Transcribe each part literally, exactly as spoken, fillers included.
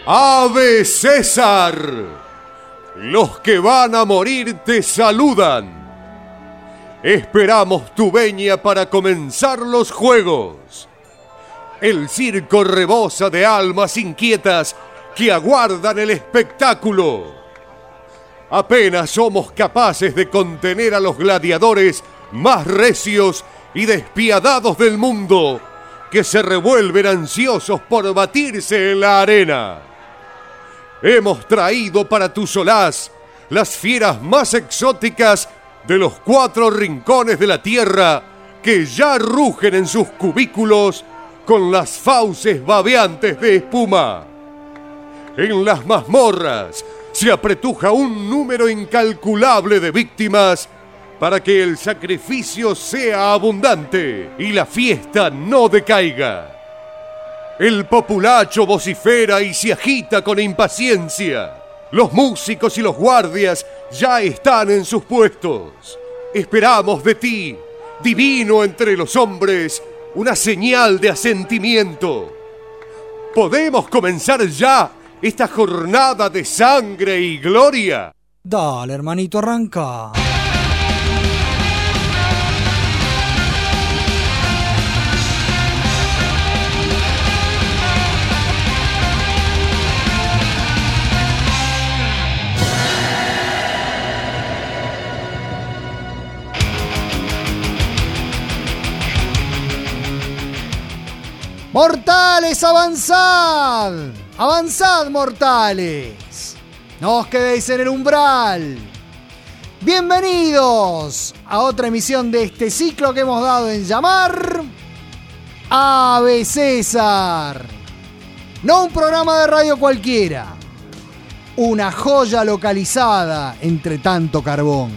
Ave César. Los que van a morir te saludan. Esperamos tu veña para comenzar los juegos. El circo rebosa de almas inquietas que aguardan el espectáculo. Apenas somos capaces de contener a los gladiadores más recios y despiadados del mundo, que se revuelven ansiosos por batirse en la arena. Hemos traído para tu solaz las fieras más exóticas de los cuatro rincones de la tierra, que ya rugen en sus cubículos con las fauces babeantes de espuma. En las mazmorras se apretuja un número incalculable de víctimas para que el sacrificio sea abundante y la fiesta no decaiga. El populacho vocifera y se agita con impaciencia. Los músicos y los guardias ya están en sus puestos. Esperamos de ti, divino entre los hombres, una señal de asentimiento. ¿Podemos comenzar ya esta jornada de sangre y gloria? Dale, hermanito, arranca. ¡Mortales, avanzad! ¡Avanzad, mortales! No os quedéis en el umbral. Bienvenidos a otra emisión de este ciclo que hemos dado en llamar Ave César. No un programa de radio cualquiera, una joya localizada entre tanto carbón.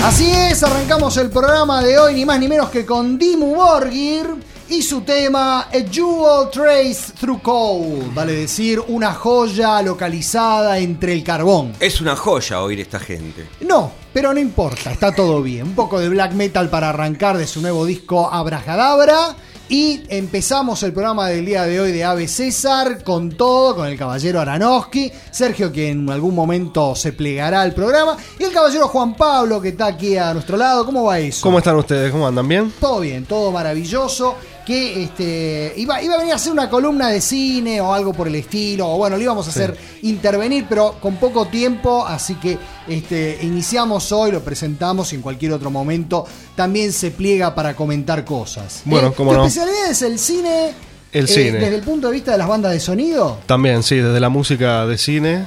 Así es, arrancamos el programa de hoy ni más ni menos que con Dimmu Borgir y su tema A Jewel Traced Through Coal, vale decir, una joya localizada entre el carbón. Es una joya oír esta gente. No, pero no importa, está todo bien. Un poco de black metal para arrancar de su nuevo disco Abracadabra. Y empezamos el programa del día de hoy de Ave César con todo, con el caballero Aranowski, Sergio, que en algún momento se plegará al programa, y el caballero Juan Pablo, que está aquí a nuestro lado. ¿Cómo va eso? ¿Cómo están ustedes? ¿Cómo andan? ¿Bien? Todo bien, todo maravilloso. Que este iba, iba a venir a hacer una columna de cine o algo por el estilo, o bueno, le íbamos a hacer sí. intervenir, pero con poco tiempo, así que este iniciamos hoy, lo presentamos y en cualquier otro momento también se pliega para comentar cosas. Bueno, eh, cómo ¿Tu no? especialidad es el cine? El eh, cine. ¿Desde el punto de vista de las bandas de sonido? También, sí, desde la música de cine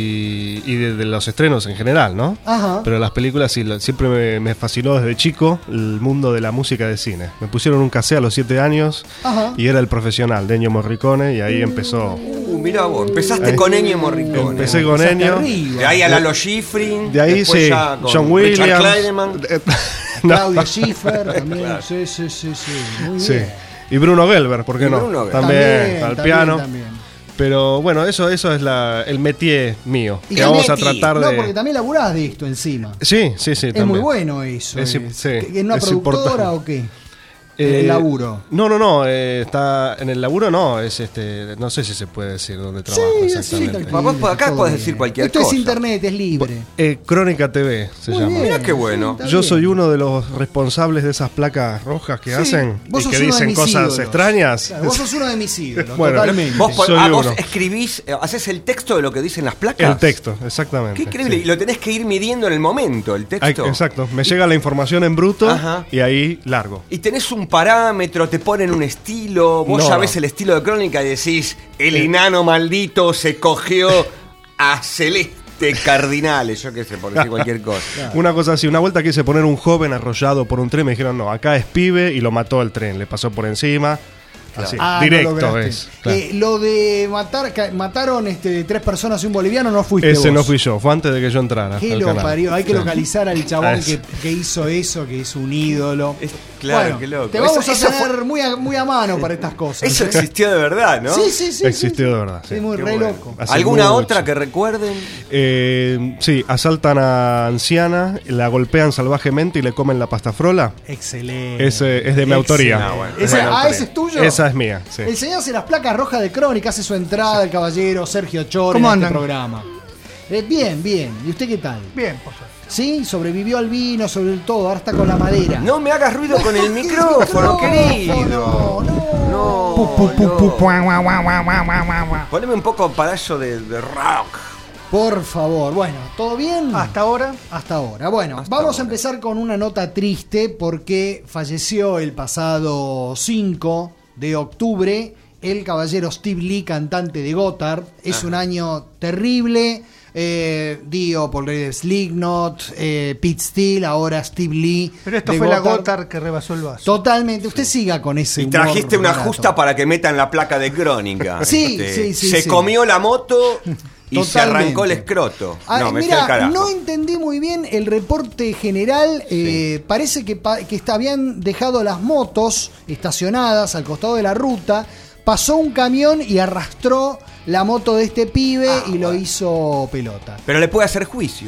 y, y desde los estrenos en general, ¿no? Ajá. Pero las películas sí, siempre me, me fascinó desde chico el mundo de la música de cine. Me pusieron un cassette a los siete años. Ajá. Y era El Profesional de Ennio Morricone y ahí empezó. Uh, mirá vos, empezaste ahí, con Ennio Morricone. Empecé con Ennio. De ahí a Lalo Schifrin. De ahí sí, John Williams. Richard Kleiderman. Claudio Schiffer también. Claro. Sí, sí, sí, sí. Muy sí. bien. Y Bruno Gelber, ¿por qué no? También, también, al también, piano. También. Pero bueno, eso, eso es la, el métier mío. Y que vamos a tratar de. No, porque también laburás de esto encima. Sí, sí, sí. Es también. Muy bueno eso. Es, es, sí, ¿En una es productora importante. o qué? Eh, el laburo. No, no, no. Eh, está en el laburo, no. Es este. No sé si se puede decir dónde trabajo sí, exactamente. Sí, vos por acá podés decir cualquier Esto cosa. Esto es internet, es libre. Eh, Crónica T V se Muy llama. bien, Mira qué bueno. sí, Yo bien. soy uno de los responsables de esas placas rojas que sí, hacen vos y que sos uno dicen de mis cosas ídolos. extrañas. Claro, vos sos uno de mis ídolos, Bueno, totalmente. Vos, por, Soy ah, vos uno. escribís, haces el texto de lo que dicen las placas. El texto, exactamente. Qué increíble. Sí. Y lo tenés que ir midiendo en el momento, el texto. Hay, exacto. Me llega la información en bruto. Ajá. Y ahí largo. Y tenés un parámetro, te ponen un estilo, vos No, ya no. ves el estilo de Crónica y decís, el enano maldito se cogió a Celeste Cardinales, yo qué sé, por decir cualquier cosa. Claro. Una cosa así, una vuelta quise poner un joven arrollado por un tren, me dijeron, no, acá es pibe y lo mató el tren, le pasó por encima. Así, Ah, directo no lograste. es. Claro. Eh, lo de matar, ca- mataron este, tres personas y un boliviano, no fuiste Ese vos. no fui yo, fue antes de que yo entrara. Qué al lo canal. parió. Hay que Sí. localizar al chabón Ah, que, que hizo eso, que es un ídolo. Es- claro, Bueno, qué loco. Te vamos Eso- a eso tener fue- muy, a, muy a mano para estas cosas. Eso ¿eh? existió de verdad, ¿no? Sí, sí, sí. Existió sí, de verdad. Sí, Sí. muy Qué re bueno. loco. Hace ¿Alguna mucho. otra que recuerden? Eh, sí, asaltan a anciana, la golpean salvajemente y le comen la pasta frola. Excelente. Ese es de mi autoría. Ah, bueno. Ese- Bueno, ah, pero- ese es tuyo. Esa es mía. Sí. El señor hace las placas rojas de Crónica, hace su entrada, el caballero Sergio Chor en ¿Cómo este andan? programa. Eh, bien, bien. ¿Y usted qué tal? Bien, por suerte. Sí, sobrevivió al vino, sobre el todo, ahora está con la madera. No me hagas ruido con el micrófono, querido. No, no. No, Pu, pu, pu, pu, no. guau, guau, guau, guau, guau, guau, guau. Poneme un poco para eso de, de rock. Por favor, bueno, ¿todo bien? Hasta ahora, Hasta ahora. Bueno, Hasta vamos ahora. a empezar con una nota triste porque falleció el pasado cinco de octubre el caballero Steve Lee, cantante de Gotthard. Es Ajá. un año terrible. Eh, Dio, Paul Reyes Slipknot, eh, Pete Steele, ahora Steve Lee. pero esto de fue la Gotthard. Gotthard que rebasó el vaso. Totalmente. Usted siga con ese Y humor trajiste una barato. justa para que metan la placa de Crónica. Sí, sí, sí, Se sí. comió la moto y se Totalmente. arrancó el escroto. Ah, no, me fui mira, al carajo. no entendí muy bien el reporte general. eh, Parece que, pa- que está- habían dejado las motos estacionadas al costado de la ruta. Pasó un camión y arrastró la moto de este pibe Ah, y lo bueno. hizo pelota. Pero le puede hacer juicio.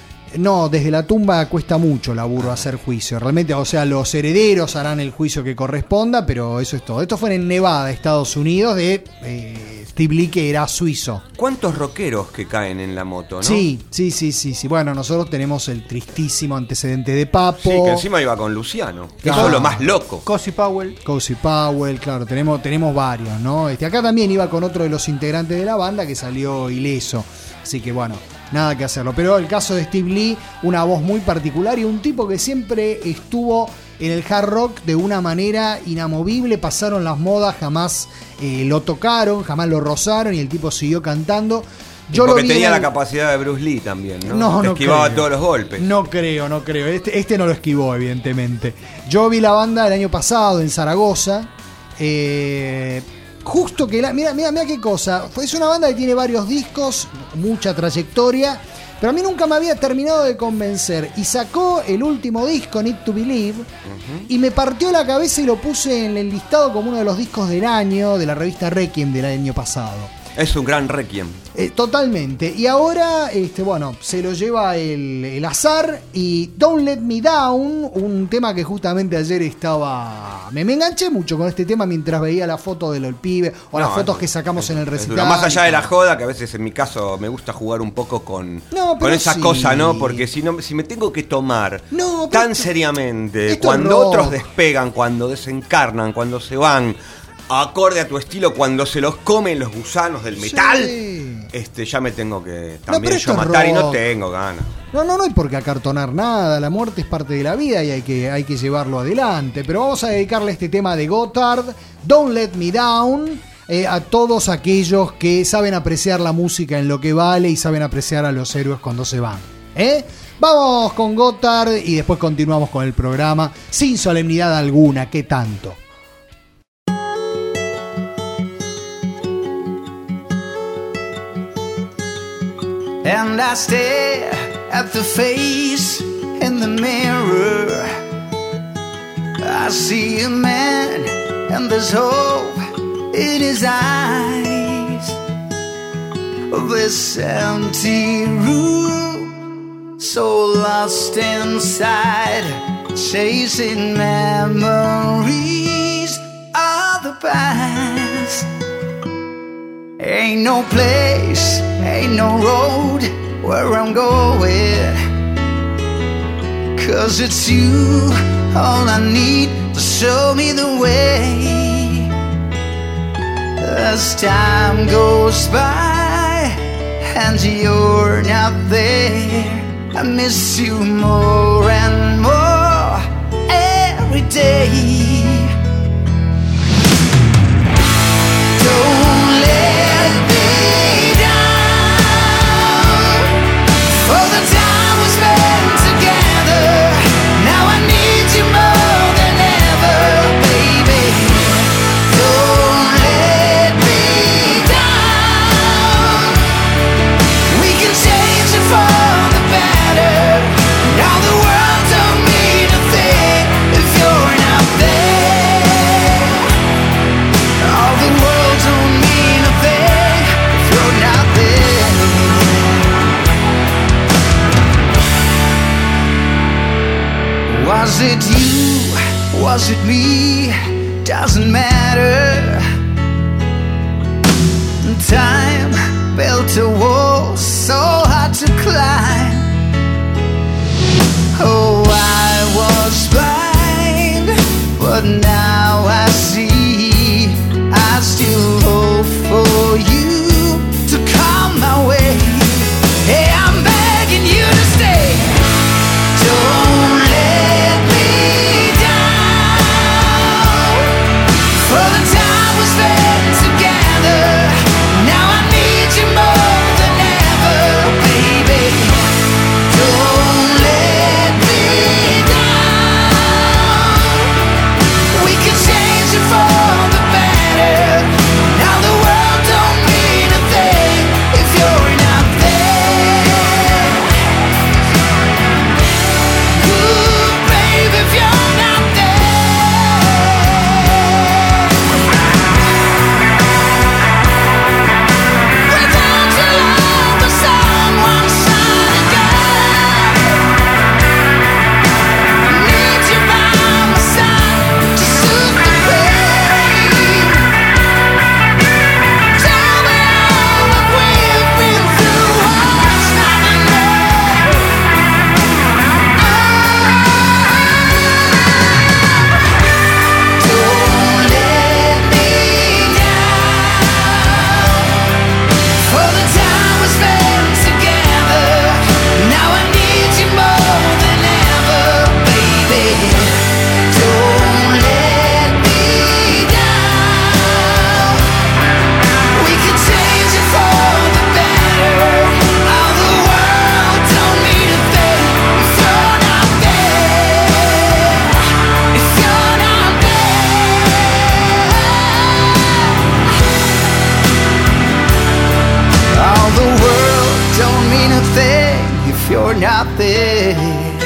No, desde la tumba cuesta mucho laburo hacer juicio. Realmente, o sea, los herederos harán el juicio que corresponda, pero eso es todo. Esto fue en Nevada, Estados Unidos, de eh, Steve Lee, que era suizo. ¿Cuántos rockeros que caen en la moto, no? Sí, sí, sí, sí, sí. Bueno, nosotros tenemos el tristísimo antecedente de Papo. Sí, que encima iba con Luciano. Que Claro. Eso es lo más loco. Cozy Powell. Cozy Powell, claro, tenemos, tenemos varios, ¿no? Este, acá también iba con otro de los integrantes de la banda que salió ileso. Así que bueno, nada que hacerlo. Pero el caso de Steve Lee, una voz muy particular y un tipo que siempre estuvo en el hard rock de una manera inamovible. Pasaron las modas, jamás eh, lo tocaron, jamás lo rozaron y el tipo siguió cantando. Yo Porque lo vi tenía en la el- capacidad de Bruce Lee también, ¿no? No, Te no esquivaba creo. todos los golpes. No creo, no creo. Este, este no lo esquivó, evidentemente. Yo vi la banda el año pasado en Zaragoza. eh, justo que la. Mira, mira, mira qué cosa. Es una banda que tiene varios discos, mucha trayectoria, pero a mí nunca me había terminado de convencer. Y sacó el último disco, Need to Believe, uh-huh. y me partió la cabeza y lo puse en el listado como uno de los discos del año, de la revista Requiem del año pasado. Es un gran Requiem. Eh, totalmente. Y ahora, este, bueno, se lo lleva el, el azar y Don't Let Me Down, un tema que justamente ayer estaba... Me, me enganché mucho con este tema mientras veía la foto del pibe o no, las fotos es, que sacamos es, en el recital. Más allá de la joda, que a veces en mi caso me gusta jugar un poco con, no, con esa sí. cosa, ¿no? Porque si no, si me tengo que tomar no, tan esto, seriamente, esto cuando otros despegan, cuando desencarnan, cuando se van... acorde a tu estilo, cuando se los comen los gusanos del metal, sí. este, ya me tengo que también no, yo matar rock. Y no tengo ganas. No, no, no hay por qué acartonar nada, la muerte es parte de la vida y hay que, hay que llevarlo adelante. Pero vamos a dedicarle este tema de Gotthard, Don't Let Me Down, eh, a todos aquellos que saben apreciar la música en lo que vale y saben apreciar a los héroes cuando se van. ¿Eh? Vamos con Gotthard y después continuamos con el programa sin solemnidad alguna, ¿qué tanto? And I stare at the face in the mirror. I see a man and there's hope in his eyes. This empty room, so lost inside, chasing memories of the past. Ain't no place, ain't no road where I'm going, 'cause it's you, all I need to show me the way. As time goes by and you're not there, I miss you more and more every day. Don't let was it you? Was it me? Doesn't matter. Time built a wall so hard to climb. Oh, I was blind, but now I see. I still hope for you to come my way. Hey, I'm begging you to stay. Don't let me down. For the time we spent together, now I need you more than you're not there.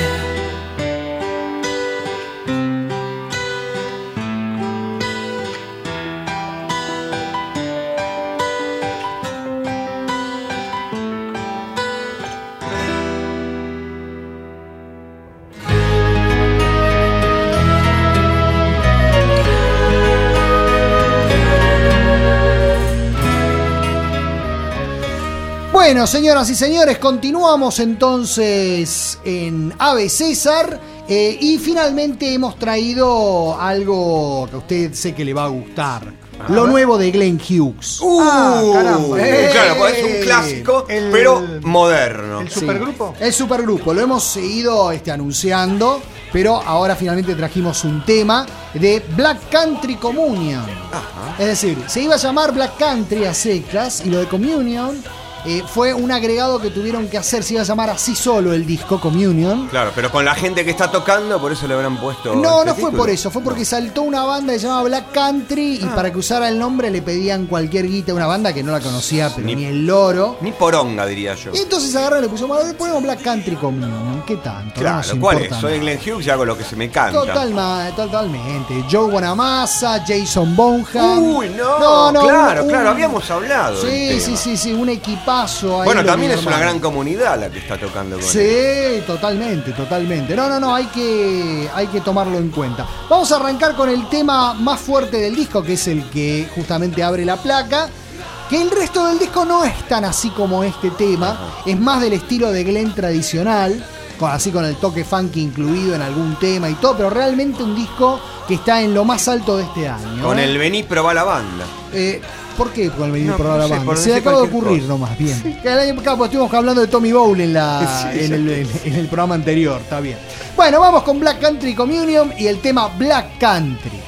Bueno, señoras y señores, continuamos entonces en Ave César eh, y finalmente hemos traído algo que a usted sé que le va a gustar. A Lo ver. nuevo de Glenn Hughes. Uh, ah, caramba. Eh, claro, pues es un clásico, el, pero moderno. ¿El supergrupo? Sí, el supergrupo. Lo hemos seguido este, anunciando, pero ahora finalmente trajimos un tema de Black Country Communion. Ajá. Es decir, se iba a llamar Black Country a secas y lo de Communion Eh, fue un agregado que tuvieron que hacer, se iba a llamar así solo el disco, Communion. Claro, pero con la gente que está tocando, por eso le habrán puesto. No, este no título. fue por eso, fue porque no. saltó una banda que se llamaba Black Country ah. y para que usara el nombre le pedían cualquier guita, una banda que no la conocía, pero ni, ni el loro. Ni poronga, diría yo. Y entonces agarraron y le pusieron, le ponemos Black Country Communion, ¿qué tanto? Claro, no ¿cuál es? Soy Glenn Hughes y hago lo que se me canta. Total, totalmente. Joe Bonamassa, Jason Bonham. Uy, no, no, no claro, un, claro, habíamos hablado. Sí, sí, sí, sí, un equipazo ahí. Bueno, también es una gran comunidad la que está tocando con Sí, él. totalmente, totalmente. No, no, no, hay que, hay que tomarlo en cuenta. Vamos a arrancar con el tema más fuerte del disco, que es el que justamente abre la placa. Que el resto del disco no es tan así como este tema. Ajá. Es más del estilo de Glenn tradicional, así con el toque funky incluido en algún tema y todo, pero realmente un disco que está en lo más alto de este año. Con ¿eh? el Vení Probá la Banda. Eh... ¿Por qué con el venir no, por no la sé, banda? por Se acaba de ocurrir cosa. nomás, bien. Sí. El año pasado estuvimos hablando de Tommy Bowl en, la, sí, en, el, en, en el programa anterior, está bien. Bueno, vamos con Black Country Communion y el tema Black Country.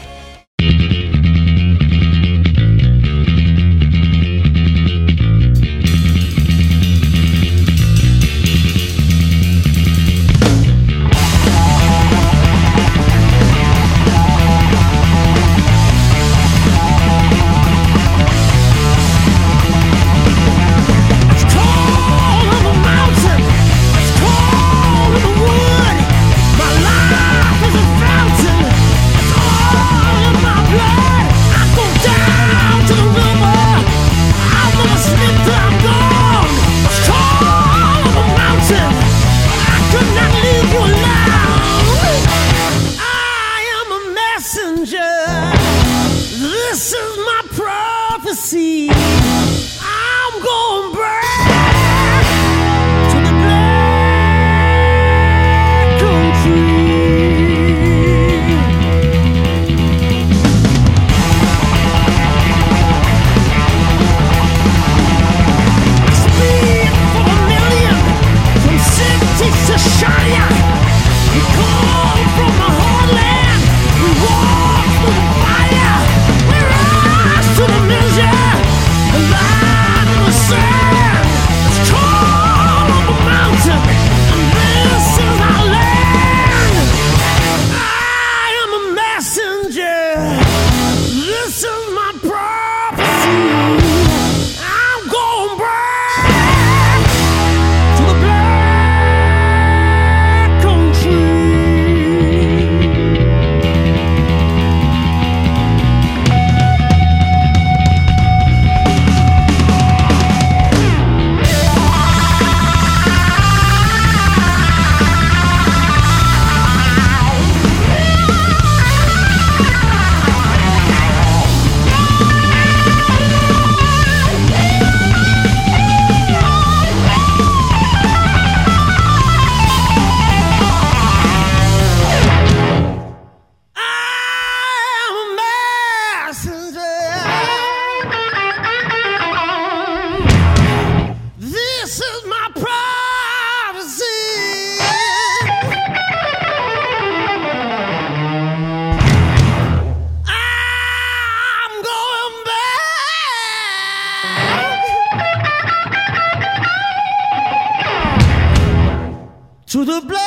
To the black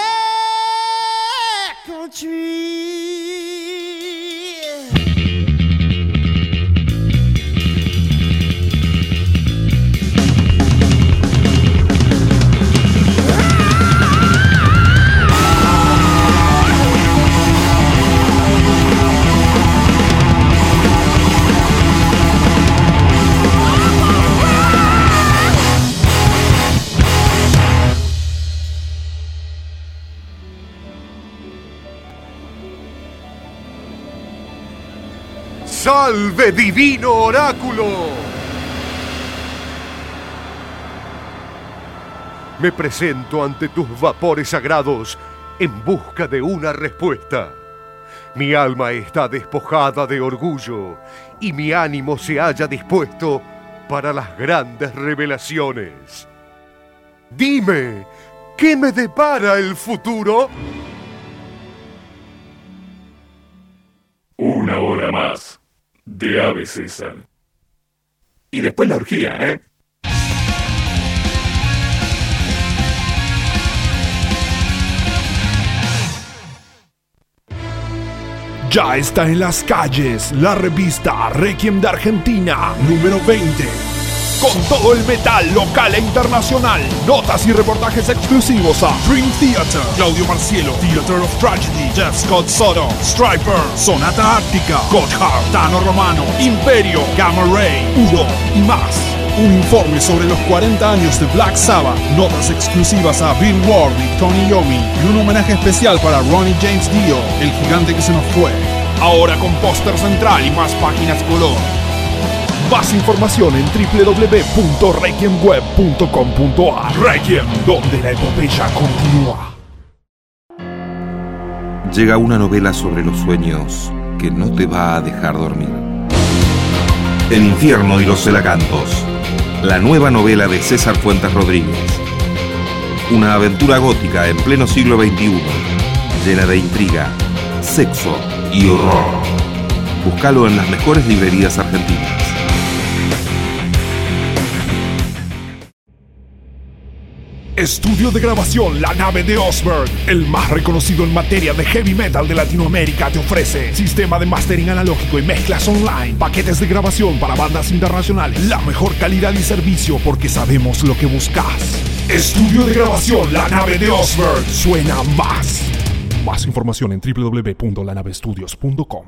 country. Ah! ¡Salve, divino oráculo! Me presento ante tus vapores sagrados en busca de una respuesta. Mi alma está despojada de orgullo y mi ánimo se halla dispuesto para las grandes revelaciones. Dime, ¿qué me depara el futuro? Una hora más de Ave César. Y después la orgía, ¿eh? Ya está en las calles la revista Requiem de Argentina, número veinte. Con todo el metal local e internacional. Notas y reportajes exclusivos a Dream Theater, Claudio Marcielo, Theater of Tragedy, Jeff Scott Soto, Striper, Sonata Ártica, Gotthard, Tano Romano, Imperio, Gamma Ray, Udo y más. Un informe sobre los cuarenta años de Black Sabbath, notas exclusivas a Bill Ward y Tony Iommi y un homenaje especial para Ronnie James Dio, el gigante que se nos fue. Ahora con póster central y más páginas color. Más información en doble u doble u doble u punto requiem web punto com punto a r. Requiem, donde la epopeya continúa. Llega una novela sobre los sueños que no te va a dejar dormir. El infierno y los celacantos. La nueva novela de César Fuentes Rodríguez. Una aventura gótica en pleno siglo veintiuno, llena de intriga, sexo y horror. Búscalo en las mejores librerías argentinas. Estudio de grabación La Nave de Osberg, el más reconocido en materia de heavy metal de Latinoamérica, te ofrece sistema de mastering analógico y mezclas online, paquetes de grabación para bandas internacionales, la mejor calidad y servicio porque sabemos lo que buscas. Estudio de grabación La Nave de Osberg, suena más. Más información en doble u doble u doble u punto la nave estudios punto com.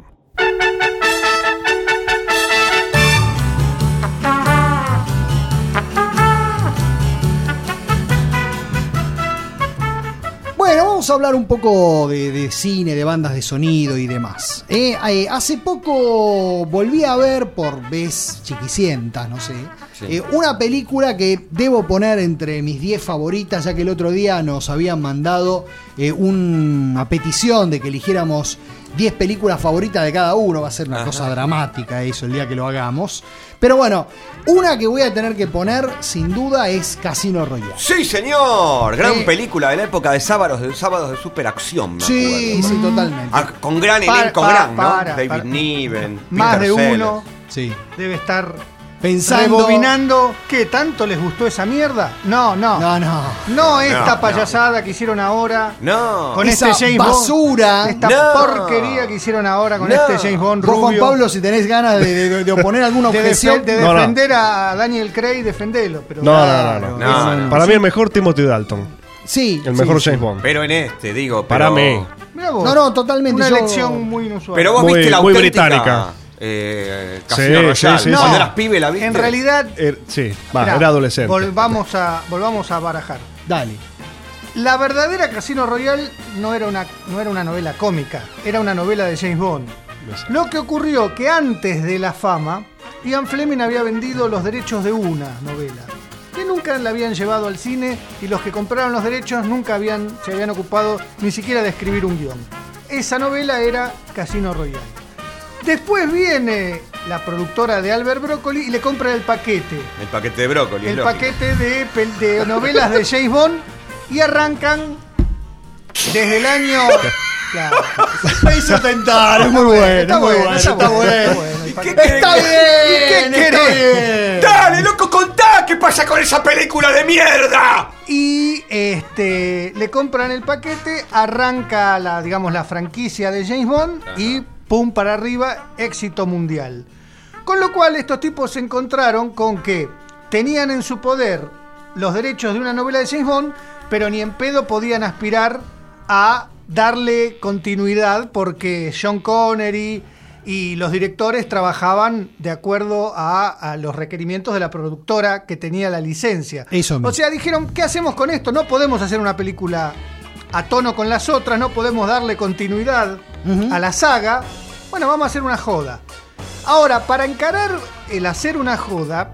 Bueno, vamos a hablar un poco de, de cine, de bandas de sonido y demás. Eh, eh, hace poco volví a ver, por vez chiquicientas, no sé, sí. eh, una película que debo poner entre mis diez favoritas, ya que el otro día nos habían mandado eh, una petición de que eligiéramos diez películas favoritas de cada uno. Va a ser una Ajá. cosa dramática eso el día que lo hagamos. Pero bueno, una que voy a tener que poner sin duda es Casino Royale. Sí, señor. Gran eh, película de la época de sábados de, sábados de superacción. Me sí, acuerdo. sí, totalmente. Ah, con gran elenco, para, gran, ¿no? para, David para. Niven, Más Peter de Sellers. uno Sí. debe estar Pensando... rebobinando. ¿Qué tanto les gustó esa mierda? No, no. No, no. No esta no, payasada no. que hicieron ahora. No. Con Esa este James basura. Bond. Esta No. porquería que hicieron ahora con No. este James Bond Vos, rubio. Juan Pablo, si tenés ganas de, de, de oponer alguna de, objeción... defe- de No, no. defender a Daniel Craig, defendelo. Pero No, claro, no, no, no. No, eso no. Para mí el mejor Timothy Dalton. Sí. El mejor sí, James sí. Bond. Pero en este, digo. Pero, Para mí. Mirá vos, No, no, totalmente. Una yo- elección muy inusual. Pero vos Muy- viste la muy auténtica, británica. Eh, Sí, Casino Royale. sí, sí, Cuando sí. eras pibe la viste. En realidad, Er- sí, va, mirá, era adolescente. Volvamos a, volvamos a barajar. Dale. La verdadera Casino Royale no era una, no era una novela cómica, era una novela de James Bond. Lo que ocurrió que antes de la fama, Ian Fleming había vendido los derechos de una novela, que nunca la habían llevado al cine y los que compraron los derechos nunca habían, se habían ocupado ni siquiera de escribir un guión. Esa novela era Casino Royale. Después viene la productora de Albert Broccoli y le compra el paquete. El paquete de brócoli. El es lógico. paquete de, pel- de novelas de James Bond y arrancan desde el año... Claro. Me hizo tentar, es muy bueno, Está es muy bueno, bueno, está está bueno, bueno. está bueno. El ¿Y qué paquete- querés? Está bien, ¿Qué está querés? bien. ¡Dale, loco, contá! ¿Qué pasa con esa película de mierda? Y este le compran el paquete, arranca la, digamos, la franquicia de James Bond y pum para arriba, éxito mundial. Con lo cual estos tipos se encontraron con que tenían en su poder los derechos de una novela de James Bond, pero ni en pedo podían aspirar a darle continuidad porque Sean Connery y los directores trabajaban de acuerdo a, a los requerimientos de la productora que tenía la licencia. Eso mismo. O sea, dijeron, ¿qué hacemos con esto? No podemos hacer una película a tono con las otras, no podemos darle continuidad Ujú. a la saga. Bueno, vamos a hacer una joda. Ahora, para encarar el hacer una joda,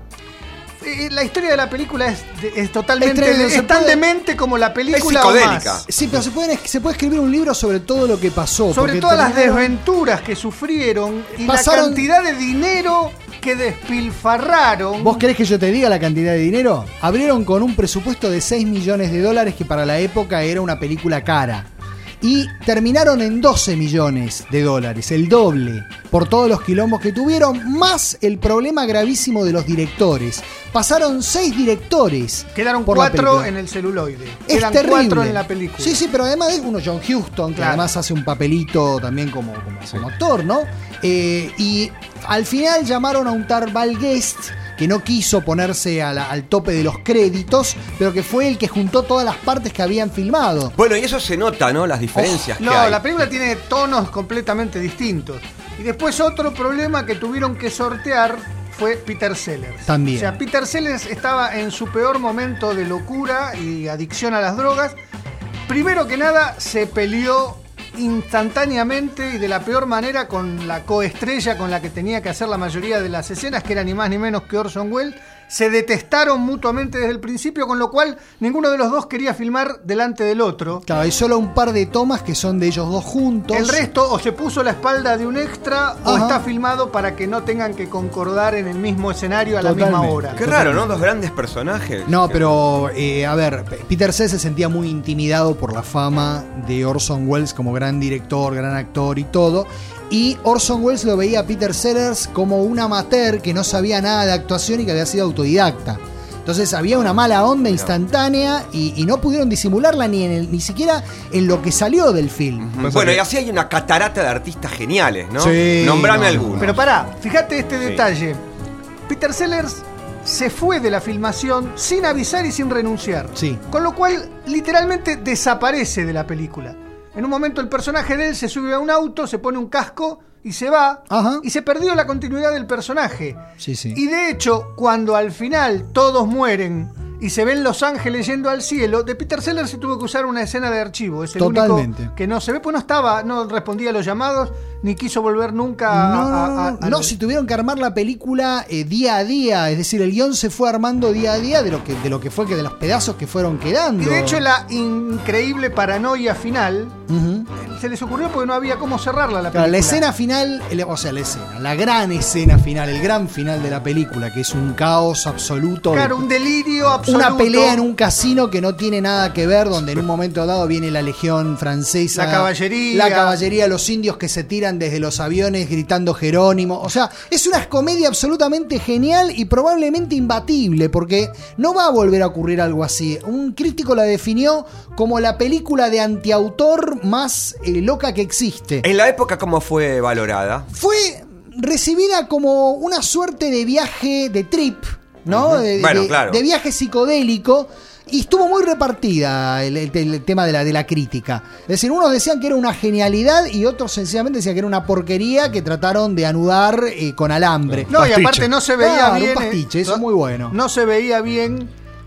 eh, la historia de la película es, es totalmente es, de, es tan puede, demente como la película es psicodélica. O más. Sí, pero se puede, se puede escribir un libro sobre todo lo que pasó. Sobre todas las desventuras que sufrieron y pasaron, la cantidad de dinero que despilfarraron. ¿Vos querés que yo te diga la cantidad de dinero? Abrieron con un presupuesto de seis millones de dólares, que para la época era una película cara. Y terminaron en doce millones de dólares, el doble, por todos los quilombos que tuvieron, más el problema gravísimo de los directores. Pasaron seis directores. Quedaron por cuatro en el celuloide. Es Quedan terrible. Cuatro en la película. Sí, sí, pero además es uno John Huston, que claro. además hace un papelito también como, como, sí. como actor, ¿no? Eh, y al final llamaron a un tal Val Guest, que no quiso ponerse a la, al tope de los créditos, pero que fue el que juntó todas las partes que habían filmado. Bueno, y eso se nota, ¿no? Las diferencias oh, que no, hay. No, la película tiene tonos completamente distintos. Y después otro problema que tuvieron que sortear fue Peter Sellers. También. O sea, Peter Sellers estaba en su peor momento de locura y adicción a las drogas. Primero que nada, se peleó instantáneamente y de la peor manera con la coestrella con la que tenía que hacer la mayoría de las escenas, que era ni más ni menos que Orson Welles. Se detestaron mutuamente desde el principio, con lo cual ninguno de los dos quería filmar delante del otro. Claro, hay solo un par de tomas que son de ellos dos juntos. El resto o se puso la espalda de un extra Ajá. o está filmado para que no tengan que concordar en el mismo escenario a Totalmente. la misma hora. Qué raro, ¿no? Dos grandes personajes. No, pero eh, a ver, Peter Sellers se sentía muy intimidado por la fama de Orson Welles como gran director, gran actor y todo. Y Orson Welles lo veía a Peter Sellers como un amateur que no sabía nada de actuación y que había sido autodidacta. Entonces había una mala onda instantánea y, y no pudieron disimularla ni en el, ni siquiera en lo que salió del film. Uh-huh. Bueno, y así hay una catarata de artistas geniales, ¿no? Sí, Nombrame no, algunos. Pero pará, fíjate este sí. detalle. Peter Sellers se fue de la filmación sin avisar y sin renunciar. Sí. Con lo cual, literalmente desaparece de la película. En un momento el personaje de él se sube a un auto, se pone un casco y se va. Ajá. Y se perdió la continuidad del personaje. Sí, sí. Y de hecho, cuando al final todos mueren y se ven los ángeles yendo al cielo, de Peter Sellers se tuvo que usar una escena de archivo. Es el Totalmente. único que no se ve, pues no estaba, no respondía a los llamados, ni quiso volver nunca no, a, a, a, a... No, si tuvieron que armar la película eh, día a día, es decir, el guión se fue armando día a día de lo que, de lo que fue, que de los pedazos que fueron quedando. Y de hecho la increíble paranoia final uh-huh. se les ocurrió porque no había cómo cerrarla la película. Claro, la escena final, o sea, la escena, la gran escena final, el gran final de la película, que es un caos absoluto. Claro, de, un delirio absoluto. Una pelea en un casino que no tiene nada que ver, donde en un momento dado viene la legión francesa. La caballería. La caballería, los indios que se tiran desde los aviones gritando Jerónimo. O sea, es una comedia absolutamente genial y probablemente imbatible, porque no va a volver a ocurrir algo así. Un crítico la definió como la película de antiautor más eh, loca que existe. ¿En la época cómo fue valorada? Fue recibida como una suerte de viaje de trip, ¿no? Uh-huh. de, bueno, de, claro. de viaje psicodélico. Y estuvo muy repartida el, el, el tema de la, de la crítica. Es decir, unos decían que era una genialidad y otros sencillamente decían que era una porquería que trataron de anudar eh, con alambre. No, pastiche. Y aparte no se veía claro, bien. Un pastiche, eh, eso es muy bueno. No se veía bien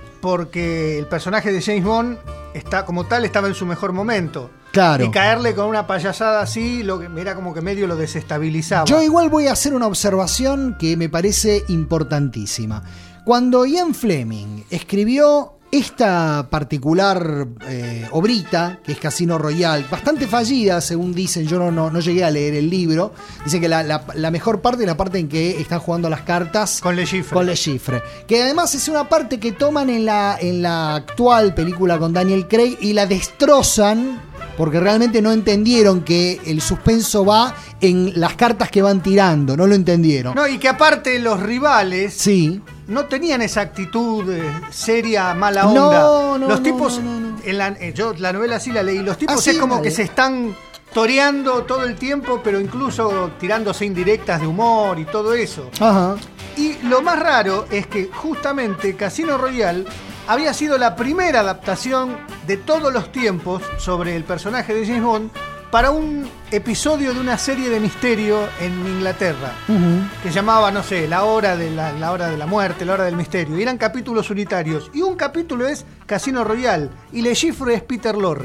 porque el personaje de James Bond está, como tal, estaba en su mejor momento. Claro. Y caerle con una payasada así, lo que era como que medio lo desestabilizaba. Yo igual voy a hacer una observación que me parece importantísima. Cuando Ian Fleming escribió esta particular eh, obrita, que es Casino Royale, bastante fallida, según dicen, yo no, no, no llegué a leer el libro, dicen que la, la, la mejor parte es la parte en que están jugando las cartas con Le Chiffre. Con Le Chiffre, que además es una parte que toman en la, en la actual película con Daniel Craig y la destrozan, porque realmente no entendieron que el suspenso va en las cartas que van tirando, no lo entendieron. No, y que aparte los rivales... Sí. No tenían esa actitud eh, seria, mala onda. No, no, los no, tipos, no, no, no. En la, eh, yo la novela sí la leí, los tipos ah, sí, es como vale. que se están toreando todo el tiempo, pero incluso tirándose indirectas de humor y todo eso. Ajá. Y lo más raro es que justamente Casino Royale había sido la primera adaptación de todos los tiempos sobre el personaje de James Bond para un episodio de una serie de misterio en Inglaterra, uh-huh. que llamaba, no sé, la hora de la, la hora de la muerte, la hora del misterio. Y eran capítulos unitarios. Y un capítulo es Casino Royale y Le Chiffre es Peter Lorre.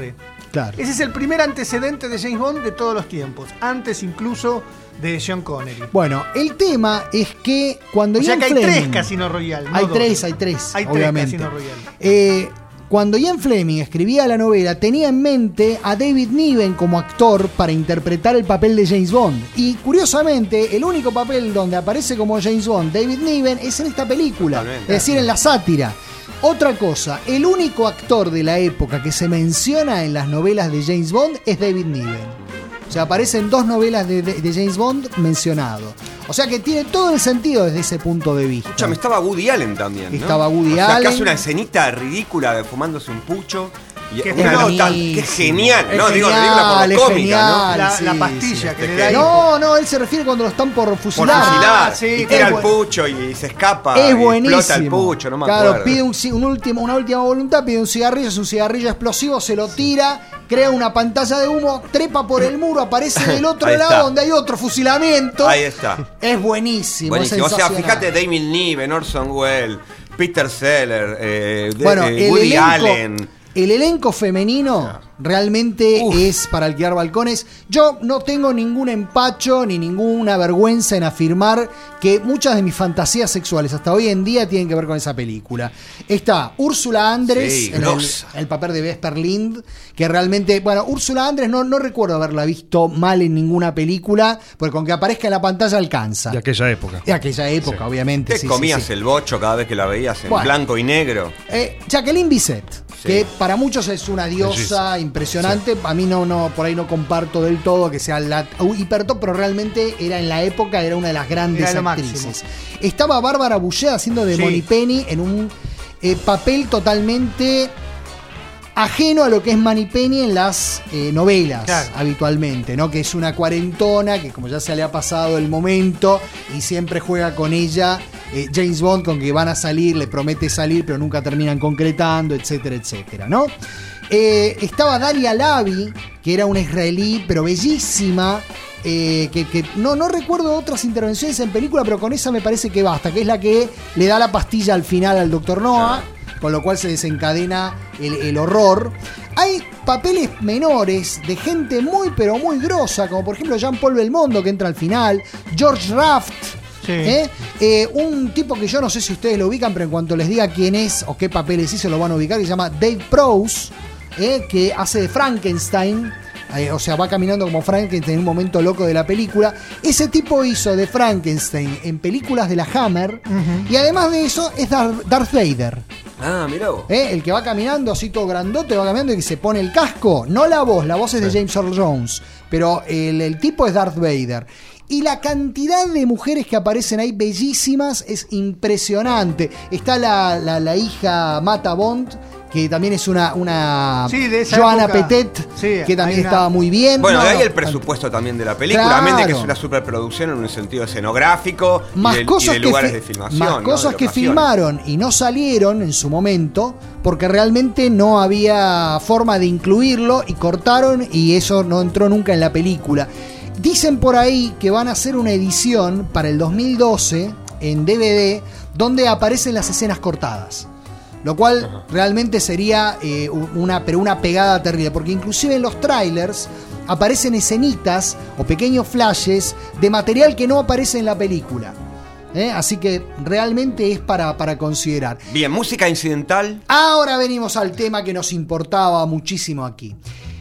Claro. Ese es el primer antecedente de James Bond de todos los tiempos, antes incluso de Sean Connery. Bueno, el tema es que cuando o sea Ian que hay Fleming, tres Casino Royale. No hay dos. tres, hay tres, hay obviamente. tres Casino Royale. Eh, Cuando Ian Fleming escribía la novela, tenía en mente a David Niven como actor para interpretar el papel de James Bond. Y curiosamente, el único papel donde aparece como James Bond David Niven es en esta película, Totalmente. es decir, en la sátira. Otra cosa, el único actor de la época que se menciona en las novelas de James Bond es David Niven. O sea, aparecen dos novelas de, de, de James Bond mencionados. O sea que tiene todo el sentido desde ese punto de vista. Escuchame, estaba Woody Allen también, ¿no? Estaba Woody o sea, Allen. que hace una escenita ridícula de fumándose un pucho. Y Que una es nota, que genial, Es ¿no? genial, Digo, ridícula por lo es cómica, genial, ¿no? La, sí, la pastilla sí. que le da ahí. No, no, él se refiere cuando lo están por Por fusilar. fusilar, Ah, sí, y que tira es el bu- pucho y se escapa. Es y buenísimo. explota el pucho, no me claro, acuerdo. pide un, un último, una última voluntad, pide un cigarrillo, es un cigarrillo explosivo, se lo tira, crea una pantalla de humo, trepa por el muro, aparece del otro Ahí lado está. donde hay otro fusilamiento. Ahí está. Es buenísimo. Buenísimo. O Es sea, sensacional. fíjate, David Niven, Orson Welles, Peter Sellers, eh, de- Bueno, eh, el Woody elenco- Allen. El elenco femenino realmente Uf. es para alquilar balcones. Yo no tengo ningún empacho ni ninguna vergüenza en afirmar que muchas de mis fantasías sexuales hasta hoy en día tienen que ver con esa película. Está Úrsula Andrés Sí, en el, el papel de Vesper Lind, que realmente, bueno, Úrsula Andrés no, no recuerdo haberla visto mal en ninguna película, porque con que aparezca en la pantalla alcanza. De aquella época. De aquella época, Sí. obviamente. Te sí, comías sí, sí. el bocho cada vez que la veías en Bueno. blanco y negro. Eh, Jacqueline Bisset, Sí. que para muchos es una diosa Bellísima. impresionante. A mí no, no, por ahí no comparto del todo que sea la uh, hipertop, pero realmente era en la época, era una de las grandes Era lo actrices. máximo. Estaba Bárbara Boucher haciendo de Sí. Moneypenny en un eh, papel totalmente ajeno a lo que es Moneypenny en las eh, novelas, Claro. habitualmente, ¿no? Que es una cuarentona que, como ya se le ha pasado el momento, y siempre juega con ella eh, James Bond, con que van a salir, le promete salir, pero nunca terminan concretando, etcétera, etcétera, ¿no? Eh, estaba Dalia Lavi, que era una israelí, pero bellísima. Eh, que, que no, no recuerdo otras intervenciones en película, pero con esa me parece que basta, que es la que le da la pastilla al final al doctor Noah, con lo cual se desencadena el, el horror. Hay papeles menores de gente muy pero muy grosa, como por ejemplo Jean-Paul Belmondo, que entra al final, George Raft. Sí. ¿Eh? Eh, un tipo que yo no sé si ustedes lo ubican, pero en cuanto les diga quién es o qué papeles hizo lo van a ubicar, que se llama Dave Prowse, ¿eh? Que hace de Frankenstein. Eh, o sea, va caminando como Frankenstein en un momento loco de la película. Ese tipo hizo de Frankenstein en películas de la Hammer. Uh-huh. Y además de eso es Dar- Darth Vader. Ah, mirá vos. ¿Eh? El que va caminando así todo grandote, va caminando y que se pone el casco. No la voz, la voz es sí. de James Earl Jones. Pero el, el tipo es Darth Vader. Y la cantidad de mujeres que aparecen ahí bellísimas es impresionante. Está la, la, la hija Mata Bond, que también es una, una sí, de esa Joanna época. Petet, Sí, que también una... estaba muy bien. Bueno, no, de ahí no, el presupuesto también de la película, claro. realmente que es una superproducción en un sentido escenográfico más y de, cosas y de lugares que de filmación. más ¿no? cosas de que filmaron y no salieron en su momento porque realmente no había forma de incluirlo y cortaron y eso no entró nunca en la película. Dicen por ahí que van a hacer una edición para el dos mil doce en D V D donde aparecen las escenas cortadas. Lo cual Ajá. realmente sería eh, una, pero una pegada terrible, porque inclusive en los trailers aparecen escenitas o pequeños flashes de material que no aparece en la película. ¿Eh? Así que realmente es para, para considerar. Bien, música incidental. Ahora venimos al tema que nos importaba muchísimo aquí.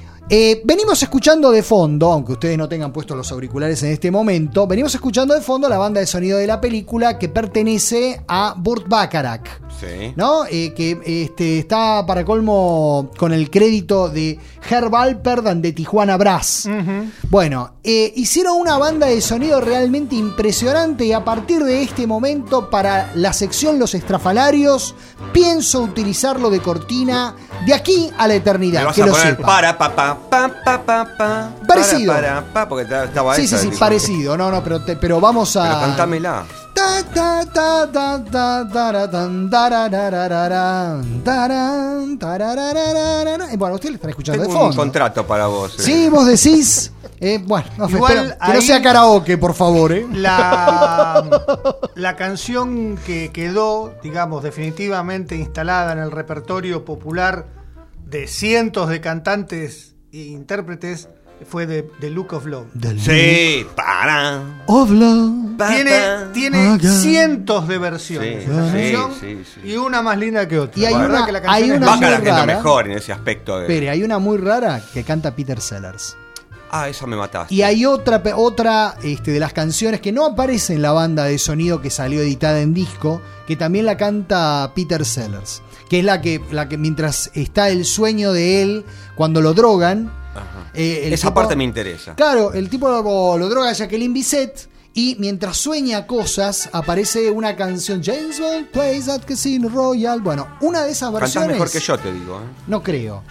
Eh, venimos escuchando de fondo, aunque ustedes no tengan puestos los auriculares en este momento, venimos escuchando de fondo la banda de sonido de la película que pertenece a Burt Bacharach. Sí. ¿No? Eh, que este, está para colmo con el crédito de Herb Alpert and de Tijuana Brass. Uh-huh. Bueno, eh, hicieron una banda de sonido realmente impresionante y a partir de este momento para la sección Los Estrafalarios pienso utilizarlo de cortina de aquí a la eternidad. Me vas que a lo poner sepa. para pa pa pa pa pa pa Parecido. Para, para, pa, porque estaba Sí, esa, sí, sí, digo. parecido. No, no, pero, te, pero vamos a. Pero cantámela. Ta, ta, ta, ta, ta, ta, tan, tarararararán, tarán, tarararararán. Bueno, ustedes le están escuchando Tengo de fondo. un contrato para vos. Eh. Sí, vos decís. Eh, bueno, no, Igual espero, que no ahí sea karaoke, por favor. ¿eh? La, la canción que quedó, digamos, definitivamente instalada en el repertorio popular de cientos de cantantes intérpretes fue de The Look of Love. Sí, para. Of Love. Tiene, tiene cientos de versiones sí, esa sí, canción, sí, sí. y una más linda que otra. Y hay la verdad una, que la canción hay es una Baccarat muy es lo rara. mejor en ese aspecto. De... Pero hay una muy rara que canta Peter Sellers. Ah, esa me mataste. Y hay otra, otra este, de las canciones que no aparece en la banda de sonido que salió editada en disco, que también la canta Peter Sellers, que es la que, la que mientras está el sueño de él, cuando lo drogan. Eh, Esa tipo, parte me interesa. Claro, el tipo lo, lo droga a Jacqueline Bisset y mientras sueña cosas aparece una canción, James Bond plays at Casino Royale. Bueno, una de esas versiones. Cantás mejor que yo, te digo. ¿eh? No creo.